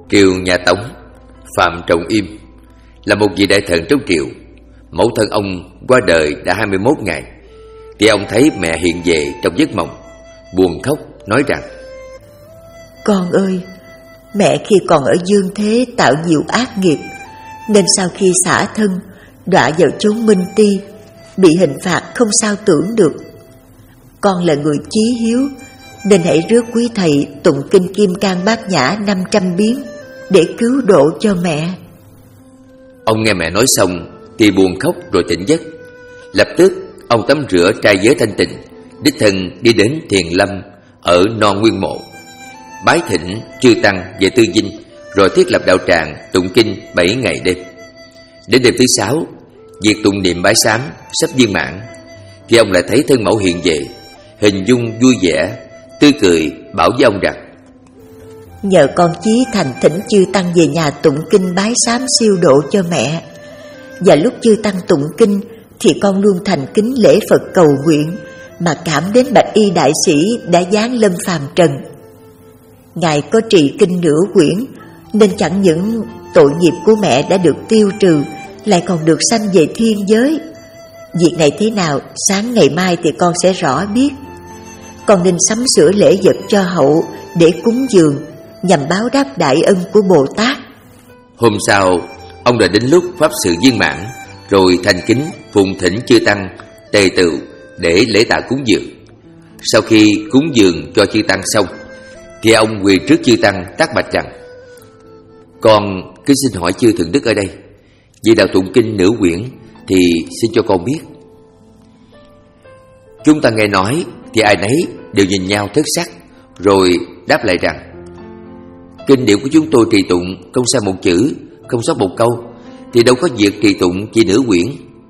Triều nhà Tống, Phạm Trọng Im là một vị đại thần trong triều. Mẫu thân ông qua đời đã hai mươi mốt ngày, thì ông thấy mẹ hiện về trong giấc mộng, buồn khóc nói rằng: Con ơi, mẹ khi còn ở dương thế tạo nhiều ác nghiệp, nên sau khi xả thân đọa vào chốn Minh Ti, bị hình phạt không sao tưởng được. Con là người chí hiếu, nên hãy rước quý thầy tụng kinh Kim Cang Bát Nhã năm trăm biến để cứu độ cho mẹ. Ông nghe mẹ nói xong thì buồn khóc rồi tỉnh giấc. Lập tức ông tắm rửa trai giới thanh tịnh, đích thân đi đến Thiền Lâm ở Non Nguyên Mộ, bái thỉnh chư tăng về tư dinh, rồi thiết lập đạo tràng tụng kinh bảy ngày đêm. Đến đêm thứ sáu, việc tụng niệm bái sám sắp viên mãn, thì ông lại thấy thân mẫu hiện về, hình dung vui vẻ, tươi cười, bảo với ông rằng: Nhờ con chí thành thỉnh chư tăng về nhà tụng kinh bái sám siêu độ cho mẹ. Và lúc chư tăng tụng kinh thì con luôn thành kính lễ Phật cầu nguyện, mà cảm đến bạch y đại sĩ đã giáng lâm phàm trần. Ngài có trì kinh nửa quyển, nên chẳng những tội nghiệp của mẹ đã được tiêu trừ, lại còn được sanh về thiên giới. Việc này thế nào, sáng ngày mai thì con sẽ rõ biết. Con nên sắm sửa lễ vật cho hậu để cúng dường, nhằm báo đáp đại ân của Bồ Tát. Hôm sau, ông đã đến lúc pháp sự viên mãn, rồi thành kính phụng thỉnh chư tăng tề tựu để lễ tạ cúng dường. Sau khi cúng dường cho chư tăng xong, thì ông quỳ trước chư tăng tác bạch rằng: Con kính xin hỏi chư thượng đức ở đây, vì đạo tụng kinh nửa quyển thì xin cho con biết. Chúng ta nghe nói thì ai nấy đều nhìn nhau thất sắc, rồi đáp lại rằng: Kinh điệu của chúng tôi trì tụng không sai một chữ, không sót một câu, thì đâu có việc trì tụng chỉ nửa quyển.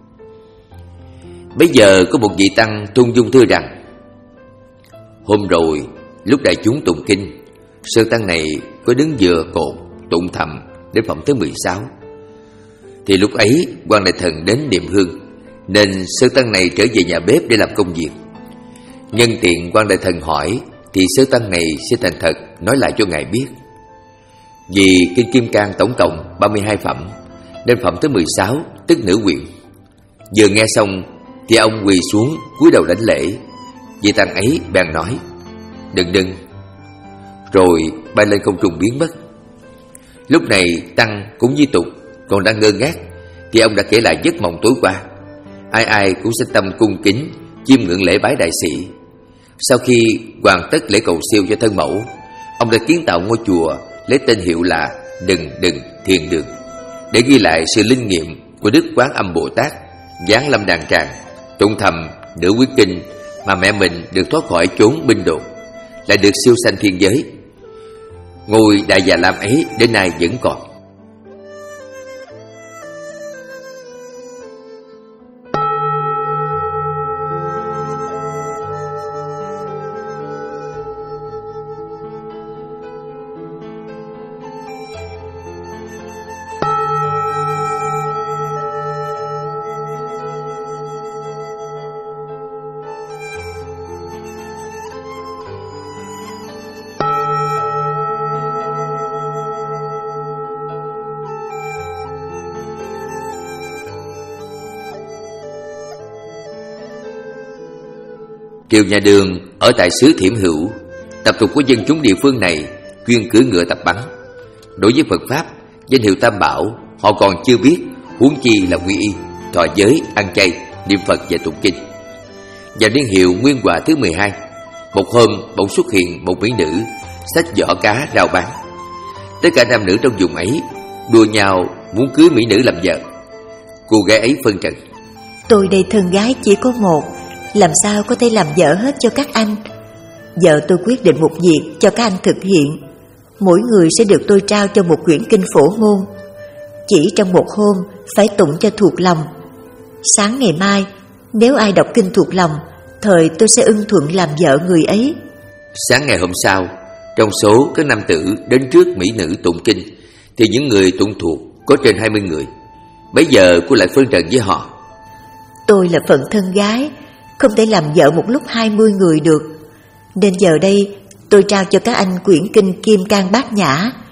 Bây giờ có một vị tăng tung dung thưa rằng: Hôm rồi lúc đại chúng tụng kinh, sư tăng này có đứng vừa cột tụng thầm đến phẩm thứ mười sáu. Thì lúc ấy quan đại thần đến niệm hương, nên sư tăng này trở về nhà bếp để làm công việc. Nhân tiện quan đại thần hỏi, thì sư tăng này sẽ thành thật nói lại cho ngài biết. Vì kinh Kim Cang tổng cộng ba mươi hai phẩm, nên phẩm thứ mười sáu tức nửa quyển. Vừa nghe xong thì ông quỳ xuống cúi đầu đảnh lễ. Vị tăng ấy bèn nói: Đừng đừng. Rồi bay lên không trung biến mất. Lúc này tăng cũng di tục còn đang ngơ ngác, thì ông đã kể lại giấc mộng tối qua. Ai ai cũng sinh tâm cung kính chiêm ngưỡng lễ bái đại sĩ. Sau khi hoàn tất lễ cầu siêu cho thân mẫu, ông đã kiến tạo ngôi chùa lấy tên hiệu là Đừng Đừng Thiền Đường, để ghi lại sự linh nghiệm của Đức Quán Âm Bồ Tát giáng lâm đàn tràng, tụng thầm nửa quyển kinh mà mẹ mình được thoát khỏi chốn binh đột, lại được siêu sanh thiên giới. Ngôi Đại Già Lam ấy đến nay vẫn còn. Triều Nhà Đường ở tại xứ Thiểm Hữu, tập tục của dân chúng địa phương này chuyên cưỡi ngựa tập bắn. Đối với Phật pháp, danh hiệu Tam Bảo họ còn chưa biết, huống chi là quy y, thọ giới, ăn chay, niệm Phật và tụng kinh. Vào niên hiệu Nguyên Hòa thứ mười hai, một hôm bỗng xuất hiện một mỹ nữ xách giỏ cá rao bán. Tất cả nam nữ trong vùng ấy đua nhau muốn cưới mỹ nữ làm vợ. Cô gái ấy phân trần: Tôi đây thân gái chỉ có một, làm sao có thể làm vợ hết cho các anh. Giờ tôi quyết định một việc cho các anh thực hiện. Mỗi người sẽ được tôi trao cho một quyển kinh phổ môn. Chỉ trong một hôm phải tụng cho thuộc lòng. Sáng ngày mai, nếu ai đọc kinh thuộc lòng, thời tôi sẽ ưng thuận làm vợ người ấy. Sáng ngày hôm sau, trong số các nam tử đến trước mỹ nữ tụng kinh, thì những người tụng thuộc có trên hai mươi người. Bấy giờ cô lại phân trần với họ: Tôi là phận thân gái, không thể làm vợ một lúc hai mươi người được. Nên giờ đây tôi trao cho các anh quyển kinh Kim Cang Bát Nhã.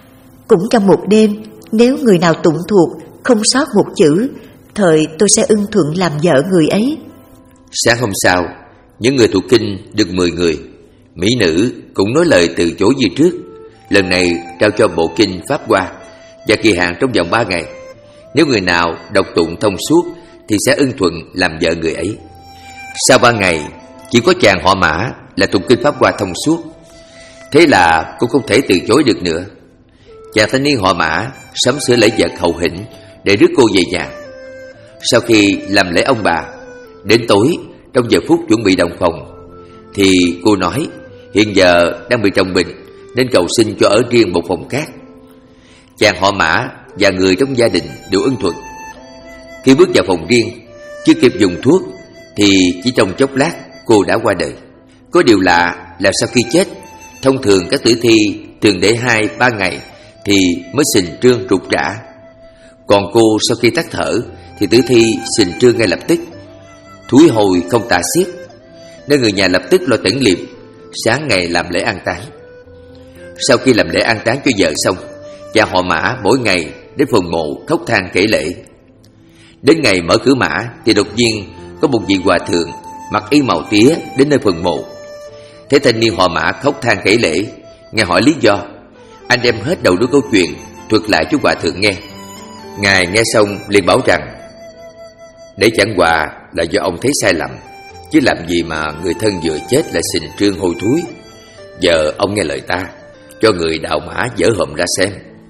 Cũng trong một đêm, nếu người nào tụng thuộc không sót một chữ, thời tôi sẽ ưng thuận làm vợ người ấy. Sáng hôm sau, những người thuộc kinh được mười người. Mỹ nữ cũng nói lời từ chối như trước, lần này trao cho bộ kinh Pháp Hoa và kỳ hạn trong vòng ba ngày. Nếu người nào đọc tụng thông suốt thì sẽ ưng thuận làm vợ người ấy. Sau ba ngày, chỉ có chàng họ Mã là tụng kinh Pháp Hoa thông suốt. Thế là cũng không thể từ chối được nữa. Chàng thanh niên họ Mã sắm sửa lễ vật hậu hĩnh để rước cô về nhà. Sau khi làm lễ ông bà, đến tối trong giờ phút chuẩn bị động phòng, thì cô nói hiện giờ đang bị trọng bệnh nên cầu xin cho ở riêng một phòng khác. Chàng họ Mã và người trong gia đình đều ưng thuận. Khi bước vào phòng riêng, chưa kịp dùng thuốc thì chỉ trong chốc lát cô đã qua đời. Có điều lạ là sau khi chết, thông thường các tử thi thường để hai ba ngày thì mới sình trương rục rã. Còn cô sau khi tắt thở thì tử thi sình trương ngay lập tức, thúi hồi không tả xiết, nên người nhà lập tức lo tẩn liệm, sáng ngày làm lễ an táng. Sau khi làm lễ an táng cho vợ xong, chàng họ Mã mỗi ngày đến phần mộ khóc than kể lễ. Đến ngày mở cửa mã thì đột nhiên có một vị hòa thượng mặc y màu tía đến nơi phần mộ. Thế thanh niên họ Mã khóc than kể lễ, nghe hỏi lý do, anh đem hết đầu đuôi câu chuyện thuật lại cho hòa thượng nghe. Ngài nghe xong liền bảo rằng để chẳng qua là do ông thấy sai lầm, chứ làm gì mà người thân vừa chết lại sình trương hôi thối. Giờ ông nghe lời ta, cho người đào mã dỡ hòm ra xem.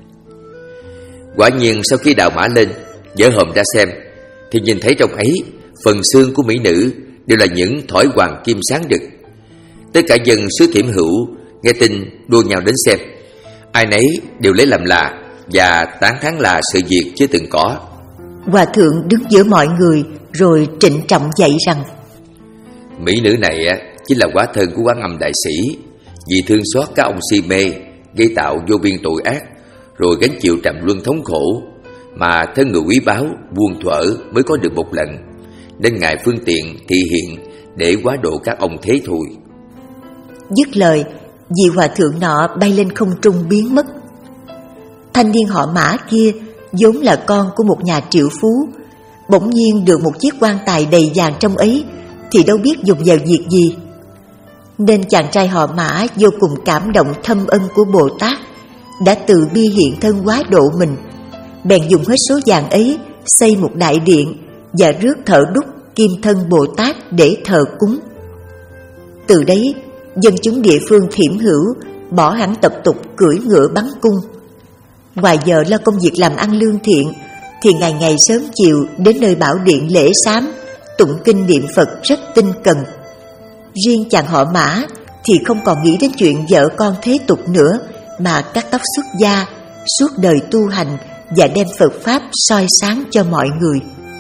Quả nhiên sau khi đào mã lên, dỡ hòm ra xem, thì nhìn thấy trong ấy phần xương của mỹ nữ đều là những thỏi hoàng kim sáng rực. Tất cả dân xứ Thiểm Hữu nghe tin đua nhau đến xem, ai nấy đều lấy làm lạ và tán thán là sự việc chưa từng có. Hòa thượng đứng giữa mọi người rồi trịnh trọng dạy rằng mỹ nữ này chính là quả thân của Quán Âm đại sĩ, vì thương xót các ông si mê gây tạo vô biên tội ác, rồi gánh chịu trầm luân thống khổ, mà thân người quý báu buông thuở mới có được một lần, nên ngài phương tiện thị hiện để quá độ các ông thế thôi. Dứt lời, vị hòa thượng nọ bay lên không trung biến mất. Thanh niên họ Mã kia vốn là con của một nhà triệu phú, bỗng nhiên được một chiếc quan tài đầy vàng trong ấy thì đâu biết dùng vào việc gì, nên chàng trai họ Mã vô cùng cảm động thâm ân của Bồ Tát, đã từ bi hiện thân quá độ mình, bèn dùng hết số vàng ấy xây một đại điện và rước thợ đúc kim thân Bồ Tát để thờ cúng. Từ đấy, dân chúng địa phương Thiểm Hữu bỏ hẳn tập tục cưỡi ngựa bắn cung. Ngoài giờ lo công việc làm ăn lương thiện, thì ngày ngày sớm chiều đến nơi bảo điện lễ sám, tụng kinh niệm Phật rất tinh cần. Riêng chàng họ Mã thì không còn nghĩ đến chuyện vợ con thế tục nữa, mà cắt tóc xuất gia, suốt đời tu hành và đem Phật Pháp soi sáng cho mọi người.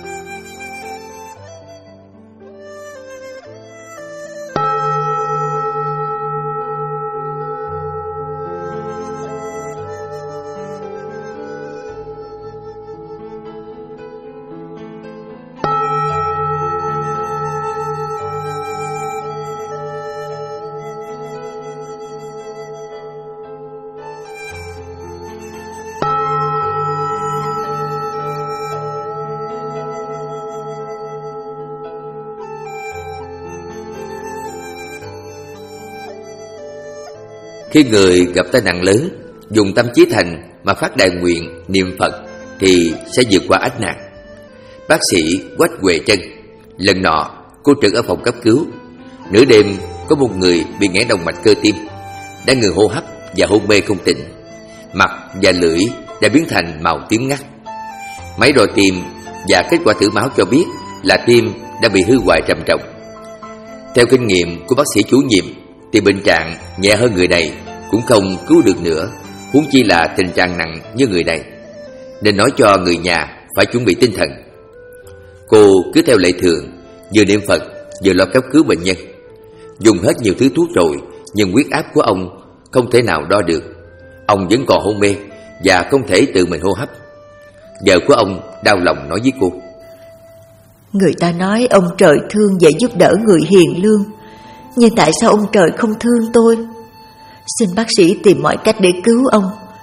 Khi người gặp tai nạn lớn, dùng tâm chí thành mà phát đại nguyện niệm Phật thì sẽ vượt qua ách nạn. Bác sĩ Quách Huệ Trân, lần nọ cô trực ở phòng cấp cứu, nửa đêm có một người bị nghẽn động mạch cơ tim, đã ngừng hô hấp và hôn mê không tỉnh, mặt và lưỡi đã biến thành màu tím ngắt. Máy đo tim và kết quả thử máu cho biết là tim đã bị hư hoại trầm trọng. Theo kinh nghiệm của bác sĩ chủ nhiệm thì bệnh trạng nhẹ hơn người này cũng không cứu được nữa, huống chi là tình trạng nặng như người này, nên nói cho người nhà phải chuẩn bị tinh thần. Cô cứ theo lệ thường, vừa niệm Phật vừa lo cấp cứu bệnh nhân. Dùng hết nhiều thứ thuốc rồi, nhưng huyết áp của ông không thể nào đo được. Ông vẫn còn hôn mê và không thể tự mình hô hấp. Vợ của ông đau lòng nói với cô: người ta nói ông trời thương và giúp đỡ người hiền lương, nhưng tại sao ông trời không thương tôi? Xin bác sĩ tìm mọi cách để cứu ông,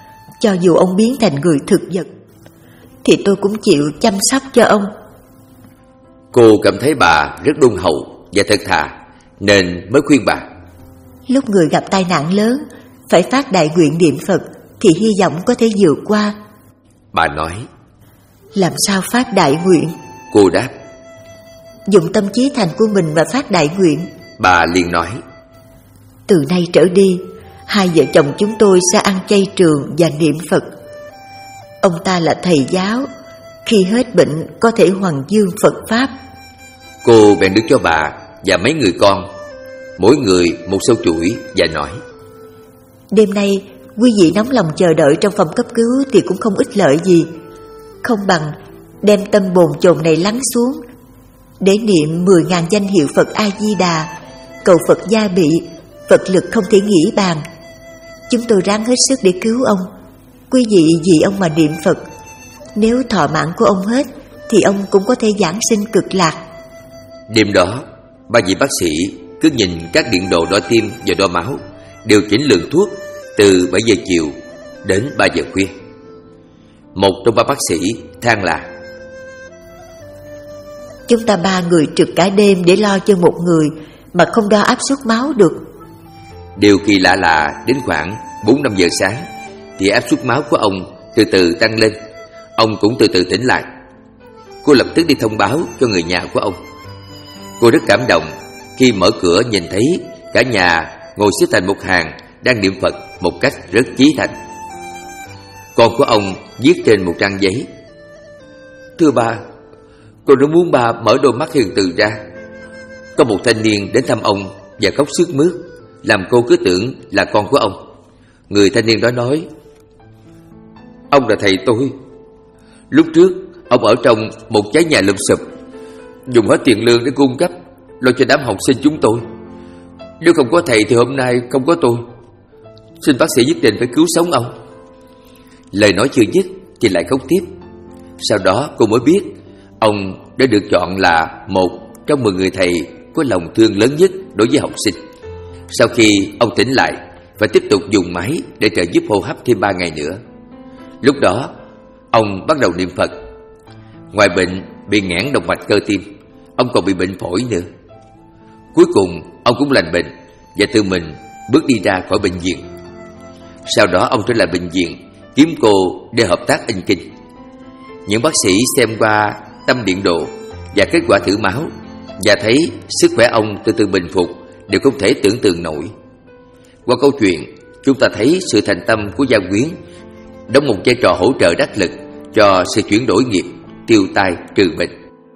cho dù ông biến thành người thực vật, thì tôi cũng chịu chăm sóc cho ông. Cô cảm thấy bà rất đôn hậu và thật thà, nên mới khuyên bà. Lúc người gặp tai nạn lớn, phải phát đại nguyện niệm Phật thì hy vọng có thể vượt qua. Bà nói. Làm sao phát đại nguyện? Cô đáp. Dùng tâm trí thành của mình mà phát đại nguyện. Bà liền nói. Từ nay trở đi, hai vợ chồng chúng tôi sẽ ăn chay trường và niệm Phật. Ông ta là thầy giáo, khi hết bệnh có thể hoằng dương Phật Pháp. Cô bèn đưa cho bà và mấy người con mỗi người một sâu chuỗi và nói. Đêm nay quý vị nóng lòng chờ đợi trong phòng cấp cứu thì cũng không ích lợi gì. Không bằng đem tâm bồn chồn này lắng xuống, để niệm mười ngàn danh hiệu Phật A-di-đà, cầu Phật gia bị, Phật lực không thể nghĩ bàn. Chúng tôi ráng hết sức để cứu ông. Quý vị vì ông mà niệm Phật. Nếu thọ mạng của ông hết thì ông cũng có thể giảng sinh cực lạc. Đêm đó, ba vị bác sĩ cứ nhìn các điện độ đo tim và đo máu, điều chỉnh lượng thuốc từ bảy giờ chiều đến ba giờ khuya. Một trong ba bác sĩ than là: Chúng ta ba người trực cả đêm để lo cho một người mà không đo áp suất máu được. Điều kỳ lạ là đến khoảng bốn năm giờ sáng thì áp suất máu của ông từ từ tăng lên. Ông cũng từ từ tỉnh lại. Cô lập tức đi thông báo cho người nhà của ông. Cô rất cảm động khi mở cửa nhìn thấy cả nhà ngồi xếp thành một hàng đang niệm Phật một cách rất chí thành. Con của ông viết trên một trang giấy: Thưa ba, con rất muốn ba mở đôi mắt hiền từ ra. Có một thanh niên đến thăm ông và khóc sướt mướt, làm cô cứ tưởng là con của ông. Người thanh niên đó nói: Ông là thầy tôi. Lúc trước ông ở trong một trái nhà lụp xụp, dùng hết tiền lương để cung cấp lo cho đám học sinh chúng tôi. Nếu không có thầy thì hôm nay không có tôi. Xin bác sĩ nhất định phải cứu sống ông. Lời nói chưa dứt thì lại khóc tiếp. Sau đó cô mới biết ông đã được chọn là một trong mười người thầy có lòng thương lớn nhất đối với học sinh. Sau khi ông tỉnh lại, phải tiếp tục dùng máy để trợ giúp hô hấp thêm ba ngày nữa. Lúc đó ông bắt đầu niệm Phật. Ngoài bệnh bị nghẽn động mạch cơ tim, ông còn bị bệnh phổi nữa. Cuối cùng ông cũng lành bệnh và tự mình bước đi ra khỏi bệnh viện. Sau đó ông trở lại bệnh viện kiếm cô để hợp tác in kinh. Những bác sĩ xem qua tâm điện độ và kết quả thử máu và thấy sức khỏe ông từ từ bình phục đều không thể tưởng tượng nổi. Qua câu chuyện, chúng ta thấy sự thành tâm của Gia Quyến đóng một vai trò hỗ trợ đắc lực cho sự chuyển đổi nghiệp, tiêu tai trừ bệnh.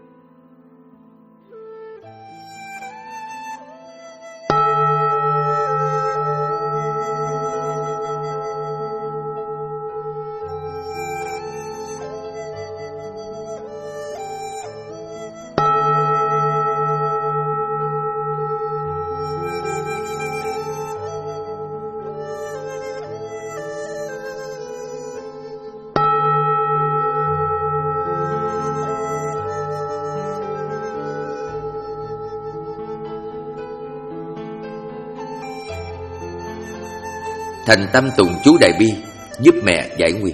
Thành tâm tụng chú Đại Bi giúp mẹ giải nguy.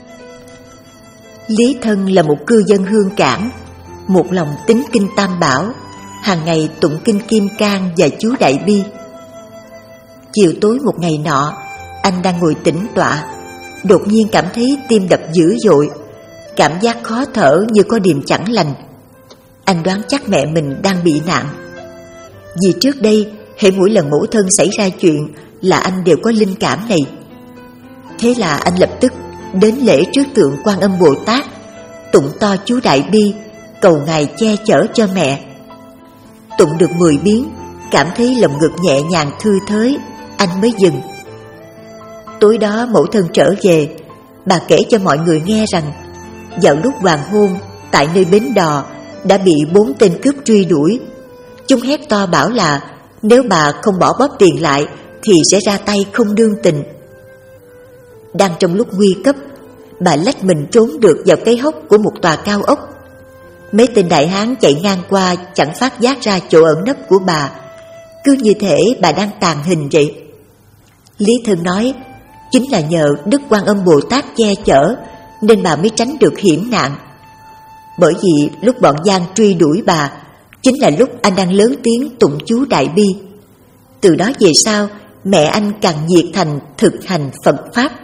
Lý Thân là một cư dân Hương Cảng, một lòng tín kinh Tam Bảo, hàng ngày tụng kinh Kim Cang và chú Đại Bi. Chiều tối một ngày nọ, anh đang ngồi tĩnh tọa, đột nhiên cảm thấy tim đập dữ dội, cảm giác khó thở như có điềm chẳng lành. Anh đoán chắc mẹ mình đang bị nạn. Vì trước đây, hễ mỗi lần mẫu thân xảy ra chuyện là anh đều có linh cảm này. Thế là anh lập tức đến lễ trước tượng Quan Âm Bồ Tát, tụng to chú Đại Bi, cầu Ngài che chở cho mẹ. Tụng được mười biến, cảm thấy lồng ngực nhẹ nhàng thư thới, anh mới dừng. Tối đó mẫu thân trở về, bà kể cho mọi người nghe rằng vào lúc hoàng hôn, tại nơi bến đò đã bị bốn tên cướp truy đuổi. Chúng hét to bảo là nếu bà không bỏ bóp tiền lại thì sẽ ra tay không đương tình. Đang trong lúc nguy cấp, bà lách mình trốn được vào cái hốc của một tòa cao ốc. Mấy tên đại hán chạy ngang qua chẳng phát giác ra chỗ ẩn nấp của bà, cứ như thể bà đang tàn hình vậy. Lý Thân nói, Chính là nhờ Đức Quan Âm Bồ Tát che chở nên bà mới tránh được hiểm nạn. Bởi vì lúc bọn gian truy đuổi bà chính là lúc anh đang lớn tiếng tụng chú Đại Bi. Từ đó về sau, mẹ anh càng nhiệt thành thực hành Phật Pháp.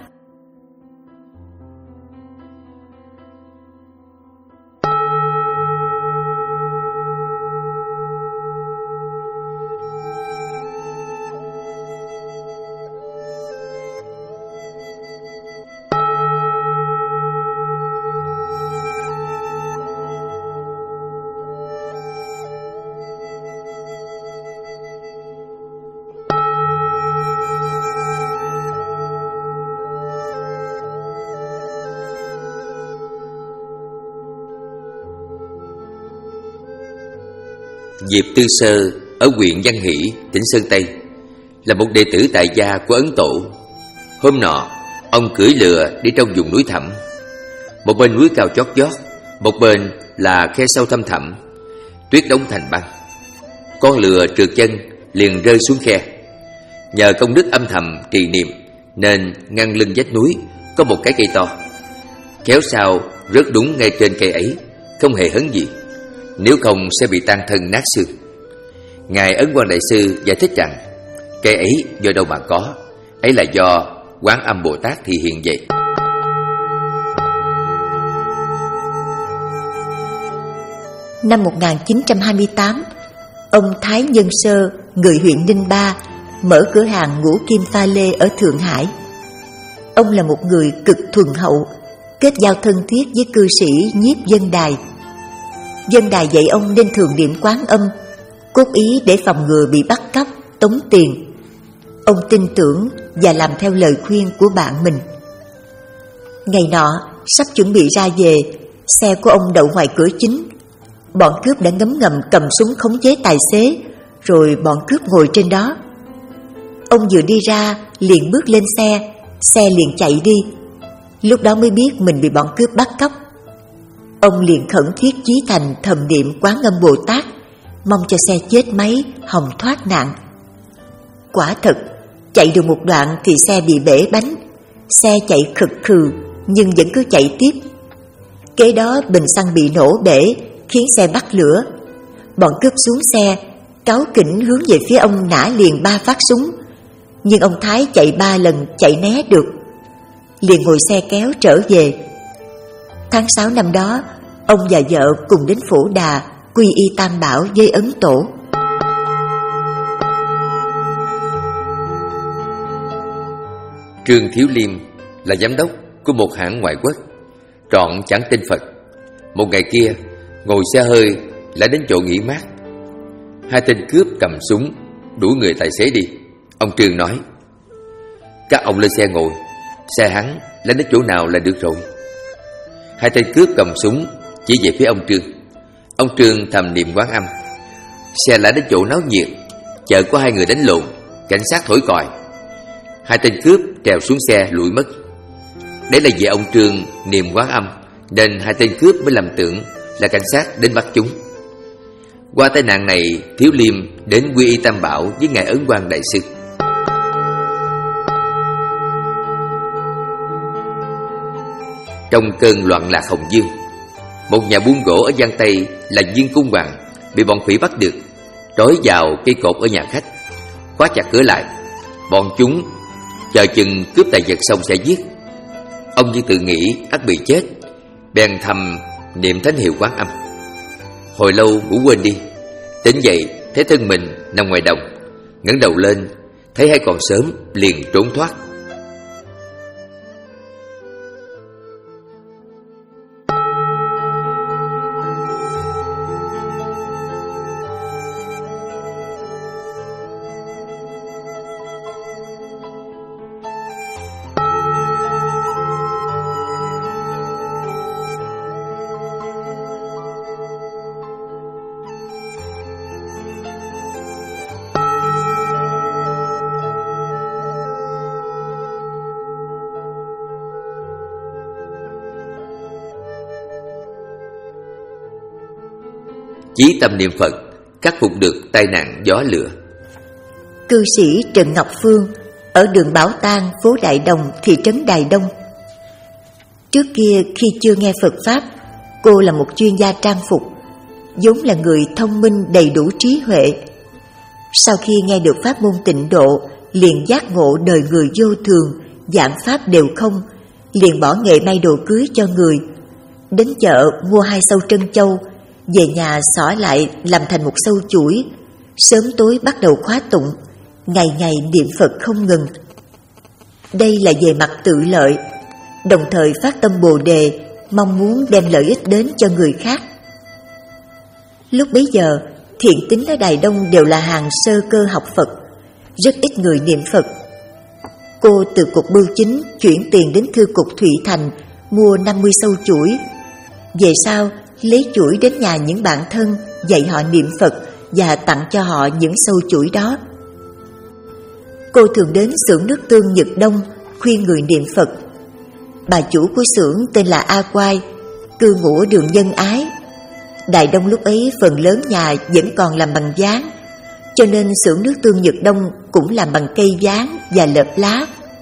Diệp Tư Sơ ở huyện Văn Hỷ, tỉnh Sơn Tây, là một đệ tử tại gia của Ấn Tổ. Hôm nọ, ông cưỡi lừa đi trong vùng núi thẳm. Một bên núi cao chót vót, một bên là khe sâu thăm thẳm, tuyết đóng thành băng. Con lừa trượt chân liền rơi xuống khe. Nhờ công đức âm thầm trì niệm nên ngăn lưng vách núi có một cái cây to. Khéo sao rớt đúng ngay trên cây ấy, không hề hấn gì, nếu không sẽ bị tan thân nát xương. Ngài Ấn Quang Đại Sư giải thích rằng cây ấy do đâu mà có, ấy là do Quán Âm Bồ Tát thị hiện vậy. Năm một nghìn chín trăm hai mươi tám, ông Thái Nhân Sơ, người huyện Ninh Ba, mở cửa hàng ngũ kim pha lê ở Thượng Hải. Ông là một người cực thuần hậu, kết giao thân thiết với cư sĩ Nhiếp Vân Đài. Vân Đài dạy ông nên thường niệm Quán Âm, cốt ý để phòng ngừa bị bắt cóc, tống tiền. Ông tin tưởng và làm theo lời khuyên của bạn mình. Ngày nọ, sắp chuẩn bị ra về, xe của ông đậu ngoài cửa chính. Bọn cướp đã ngấm ngầm cầm súng khống chế tài xế, rồi bọn cướp ngồi trên đó. Ông vừa đi ra, liền bước lên xe, xe liền chạy đi. Lúc đó mới biết mình bị bọn cướp bắt cóc. Ông liền khẩn thiết chí thành thầm niệm Quán Âm Bồ Tát, mong cho xe chết máy, hòng thoát nạn. Quả thật, chạy được một đoạn thì xe bị bể bánh. Xe chạy khực khừ nhưng vẫn cứ chạy tiếp. Kế đó bình xăng bị nổ bể, khiến xe bắt lửa. Bọn cướp xuống xe, cáu kỉnh hướng về phía ông nã liền ba phát súng. Nhưng ông Thái chạy ba lần chạy né được, liền ngồi xe kéo trở về. Tháng sáu năm đó, ông và vợ cùng đến Phổ Đà quy y Tam Bảo với Ấn Tổ. Trương Thiếu Liêm là giám đốc của một hãng ngoại quốc, trọn chẳng tin Phật. Một ngày kia, ngồi xe hơi lại đến chỗ nghỉ mát. Hai tên cướp cầm súng đuổi người tài xế đi. Ông Trương nói: các ông lên xe ngồi, xe hắn lên đến chỗ nào là được rồi. Hai tên cướp cầm súng chỉ về phía ông Trương. Ông Trương thầm niệm Quán Âm. Xe lại đến chỗ náo nhiệt, chợt có hai người đánh lộn. Cảnh sát thổi còi. Hai tên cướp trèo xuống xe lùi mất. Đấy là vì ông Trương niệm Quán Âm, nên hai tên cướp mới lầm tưởng là cảnh sát đến bắt chúng. Qua tai nạn này, Thiếu Liêm đến quy y Tam Bảo với ngài Ấn Quang Đại Sư. Trong cơn loạn lạc Hồng Dương, một nhà buôn gỗ ở Giang Tây là Dương Cung Hoàng bị bọn khỉ bắt được, trói vào cây cột ở nhà khách, khóa chặt cửa lại. Bọn chúng chờ chừng cướp tài vật xong sẽ giết. Ông như tự nghĩ ắt bị chết, bèn thầm niệm thánh hiệu Quán Âm. Hồi lâu ngủ quên đi, tỉnh dậy thấy thân mình nằm ngoài đồng, ngẩng đầu lên thấy hay còn sớm, liền trốn thoát. Chí tâm niệm Phật khắc phục được tai nạn gió lửa. Cư sĩ Trần Ngọc Phương ở đường Bảo Tàng, phố Đại Đồng, thị trấn Đài Đông. Trước kia khi chưa nghe Phật Pháp, cô là một chuyên gia trang phục, vốn là người thông minh đầy đủ trí huệ. Sau khi nghe được pháp môn tịnh độ, liền giác ngộ đời người vô thường, vạn pháp đều không, liền bỏ nghề may đồ cưới cho người. Đến chợ mua hai sâu trân châu, về nhà xỏ lại làm thành một sâu chuỗi, sớm tối bắt đầu khóa tụng, ngày ngày niệm Phật không ngừng. Đây là về mặt tự lợi, đồng thời phát tâm Bồ Đề, mong muốn đem lợi ích đến cho người khác. Lúc bấy giờ, thiện tín ở Đài Đông đều là hàng sơ cơ học Phật, rất ít người niệm Phật. Cô từ cục bưu chính chuyển tiền đến thư cục Thụy Thành mua năm mươi sâu chuỗi. Về sau, lấy chuỗi đến nhà những bạn thân, dạy họ niệm Phật và tặng cho họ những sâu chuỗi đó. Cô thường đến xưởng nước tương Nhật Đông khuyên người niệm Phật. Bà chủ của xưởng tên là A Quai, cư ngụ ở đường Nhân Ái. Đài Đông lúc ấy phần lớn nhà vẫn còn làm bằng ván, cho nên xưởng nước tương Nhật Đông cũng làm bằng cây ván và lợp lá.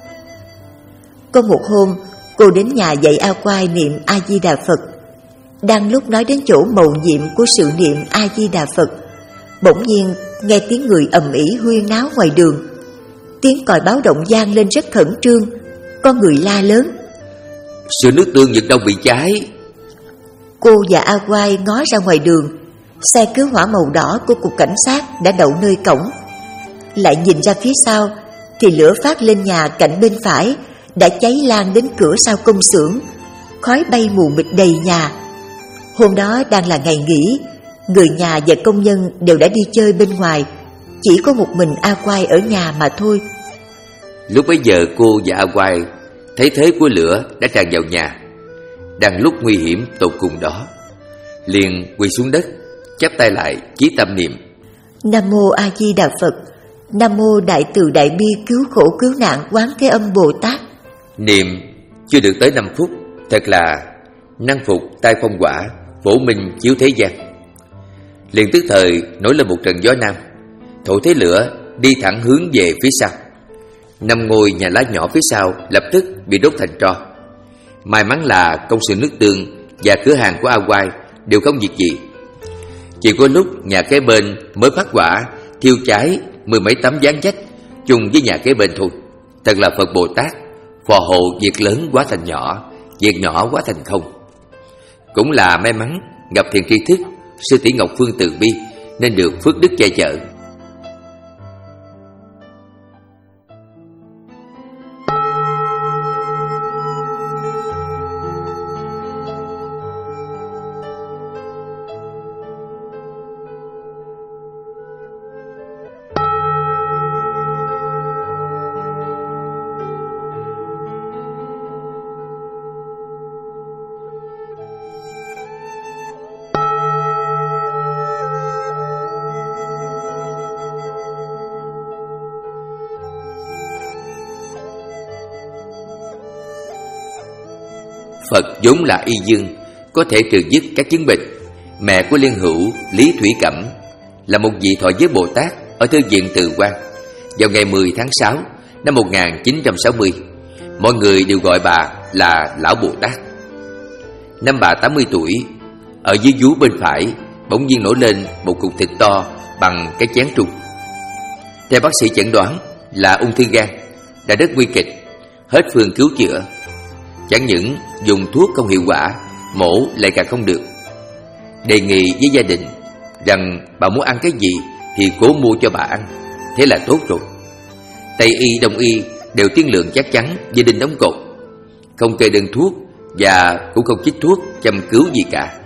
Có một hôm, cô đến nhà dạy A Quai niệm A Di Đà Phật. Đang lúc nói đến chỗ mầu nhiệm của sự niệm A Di Đà Phật, bỗng nhiên nghe tiếng người ầm ĩ huyên náo ngoài đường. Tiếng còi báo động vang lên rất khẩn trương, có người la lớn: Xưởng nước tương Nhật Đông bị cháy. Cô và A Quai ngó ra ngoài đường, xe cứu hỏa màu đỏ của cục cảnh sát đã đậu nơi cổng. Lại nhìn ra phía sau thì lửa phát lên nhà cạnh bên phải đã cháy lan đến cửa sau công xưởng, khói bay mù mịt đầy nhà. Hôm đó đang là ngày nghỉ, người nhà và công nhân đều đã đi chơi bên ngoài, chỉ có một mình A Quai ở nhà mà thôi. Lúc bấy giờ cô và A Quai thấy thế của lửa đã tràn vào nhà, đang lúc nguy hiểm tột cùng đó, liền quỳ xuống đất, chắp tay lại chí tâm niệm: Nam mô A Di Đà Phật, Nam mô Đại Từ Đại Bi cứu khổ cứu nạn Quán Thế Âm Bồ Tát. Niệm chưa được tới năm phút, thật là năng phục tai phong quả, phổ minh chiếu thế gian. Liền tức thời nổi lên một trận gió nam, thổi thế lửa đi thẳng hướng về phía sau. Năm ngôi nhà lá nhỏ phía sau lập tức bị đốt thành tro. May mắn là công xưởng nước tương và cửa hàng của A Quai đều không việc gì. Chỉ có lúc nhà kế bên mới phát hỏa thiêu cháy mười mấy tấm ván vách chung với nhà kế bên thôi. Thật là Phật Bồ Tát phò hộ việc lớn hóa thành nhỏ, việc nhỏ hóa thành không. Cũng là may mắn gặp thiện tri thức sư tỷ Ngọc Phương từ bi nên được phước đức che chở. Phật vốn là y dương, có thể trừ dứt các chứng bệnh. Mẹ của Liên Hữu, Lý Thủy Cẩm, là một vị thọ giới Bồ Tát ở Thư viện Từ Quan. Vào ngày mười tháng sáu năm một nghìn chín trăm sáu mươi, mọi người đều gọi bà là Lão Bồ Tát. Năm bà tám mươi tuổi, ở dưới vú bên phải bỗng nhiên nổi lên một cục thịt to bằng cái chén trung. Theo bác sĩ chẩn đoán là ung thư gan, đã rất nguy kịch, hết phương cứu chữa. Chẳng những dùng thuốc không hiệu quả, mổ lại càng không được. Đề nghị với gia đình rằng bà muốn ăn cái gì thì cố mua cho bà ăn, thế là tốt rồi. Tây y, Đông y đều tiên lượng chắc chắn với đinh đóng cột, không kê đơn thuốc và cũng không chích thuốc châm cứu gì cả.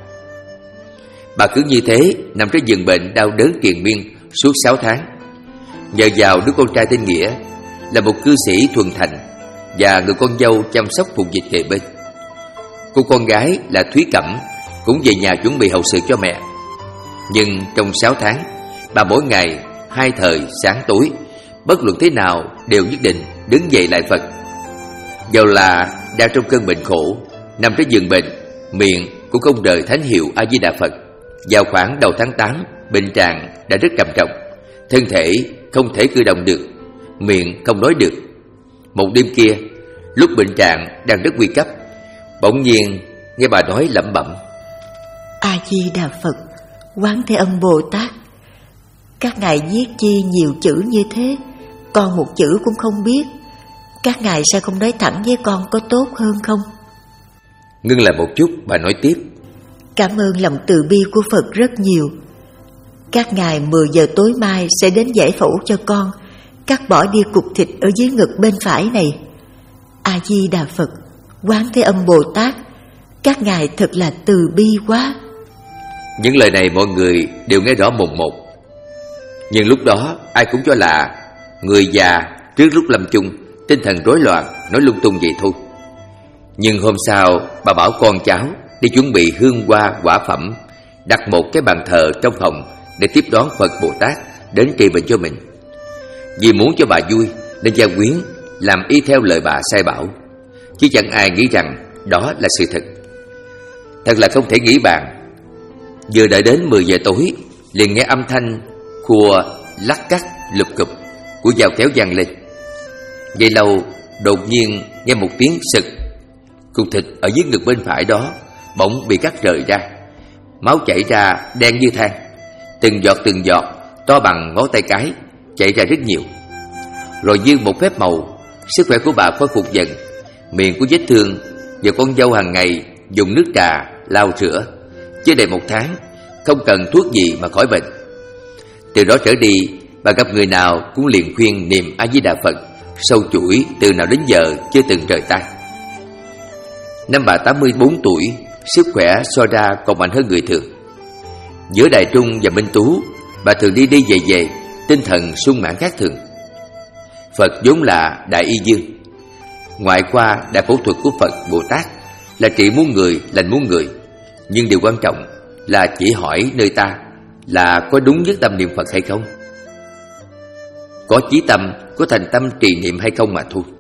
Bà cứ như thế nằm trên giường bệnh đau đớn triền miên suốt sáu tháng. Nhờ vào đứa con trai tên Nghĩa là một cư sĩ thuần thành và người con dâu chăm sóc phục dịch kề bên. Cô con gái là Thúy Cẩm cũng về nhà chuẩn bị hậu sự cho mẹ. Nhưng trong sáu tháng, bà mỗi ngày hai thời sáng tối, bất luận thế nào đều nhất định đứng dậy lại Phật. Dầu là đang trong cơn bệnh khổ, nằm trên giường bệnh, miệng cũng không rời thánh hiệu A Di Đà Phật. Vào khoảng đầu tháng tám, bệnh tràng đã rất trầm trọng, thân thể không thể cử động được, miệng không nói được, Một đêm kia, lúc bệnh trạng đang rất nguy cấp, bỗng nhiên nghe bà nói lẩm bẩm: A-di-đà Phật, Quán Thế Âm Bồ Tát, các ngài viết chi nhiều chữ như thế, con một chữ cũng không biết. Các ngài sao không nói thẳng với con có tốt hơn không? Ngưng lại một chút, bà nói tiếp: Cảm ơn lòng từ bi của Phật rất nhiều. Các ngài mười giờ tối mai sẽ đến giải phẫu cho con, cắt bỏ đi cục thịt ở dưới ngực bên phải này. A-di-đà Phật, Quán Thế Âm Bồ Tát, các ngài thật là từ bi quá. Những lời này mọi người đều nghe rõ mồn một. Nhưng lúc đó ai cũng cho là người già trước lúc lâm chung tinh thần rối loạn, nói lung tung vậy thôi. Nhưng hôm sau bà bảo con cháu đi chuẩn bị hương hoa quả phẩm, đặt một cái bàn thờ trong phòng để tiếp đón Phật Bồ Tát đến trị bệnh cho mình. Vì muốn cho bà vui nên gia quyến làm y theo lời bà sai bảo, chứ chẳng ai nghĩ rằng đó là sự thật. Thật là không thể nghĩ bàn. Vừa đợi đến mười giờ tối, liền nghe âm thanh khua lắc cắt lục cục của dao kéo vang lên. Vậy lâu, đột nhiên nghe một tiếng sực. Cục thịt ở dưới ngực bên phải đó bỗng bị cắt rời ra, máu chảy ra đen như than, từng giọt từng giọt to bằng ngón tay cái, chảy ra rất nhiều. Rồi như một phép màu, sức khỏe của bà khôi phục dần. Miệng của vết thương và con dâu hàng ngày dùng nước trà lau rửa, chưa đầy một tháng, không cần thuốc gì mà khỏi bệnh. Từ đó trở đi, bà gặp người nào cũng liền khuyên niệm A Di Đà Phật, sâu chuỗi từ nào đến giờ chưa từng rời tay. Năm bà tám mươi bốn tuổi, sức khỏe so ra còn mạnh hơn người thường. Giữa Đài Trung và Minh Tú, bà thường đi đi về về, tinh thần sung mãn khác thường. Phật vốn là Đại Y Dương, ngoại khoa đại phẫu thuật của Phật Bồ Tát là trị muôn người lành muôn người. Nhưng điều quan trọng là chỉ hỏi nơi ta là có đúng nhất tâm niệm Phật hay không, có chí tâm, có thành tâm trì niệm hay không mà thôi.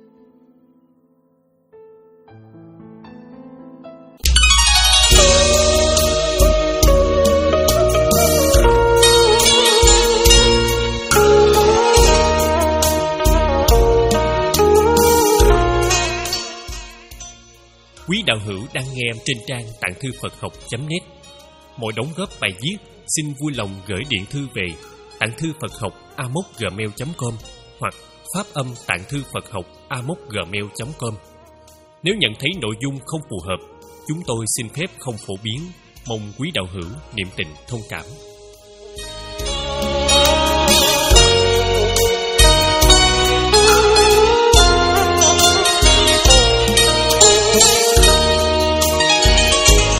Quý đạo hữu đang nghe trên trang tặng thư Phật học chấm net. Mỗi đóng góp bài viết xin vui lòng gửi điện thư về tặng thư Phật học a m o c gmail chấm com hoặc phát âm tặng thư Phật học a m o c gmail chấm com. Nếu nhận thấy nội dung không phù hợp, chúng tôi xin phép không phổ biến, mong quý đạo hữu niệm tình thông cảm.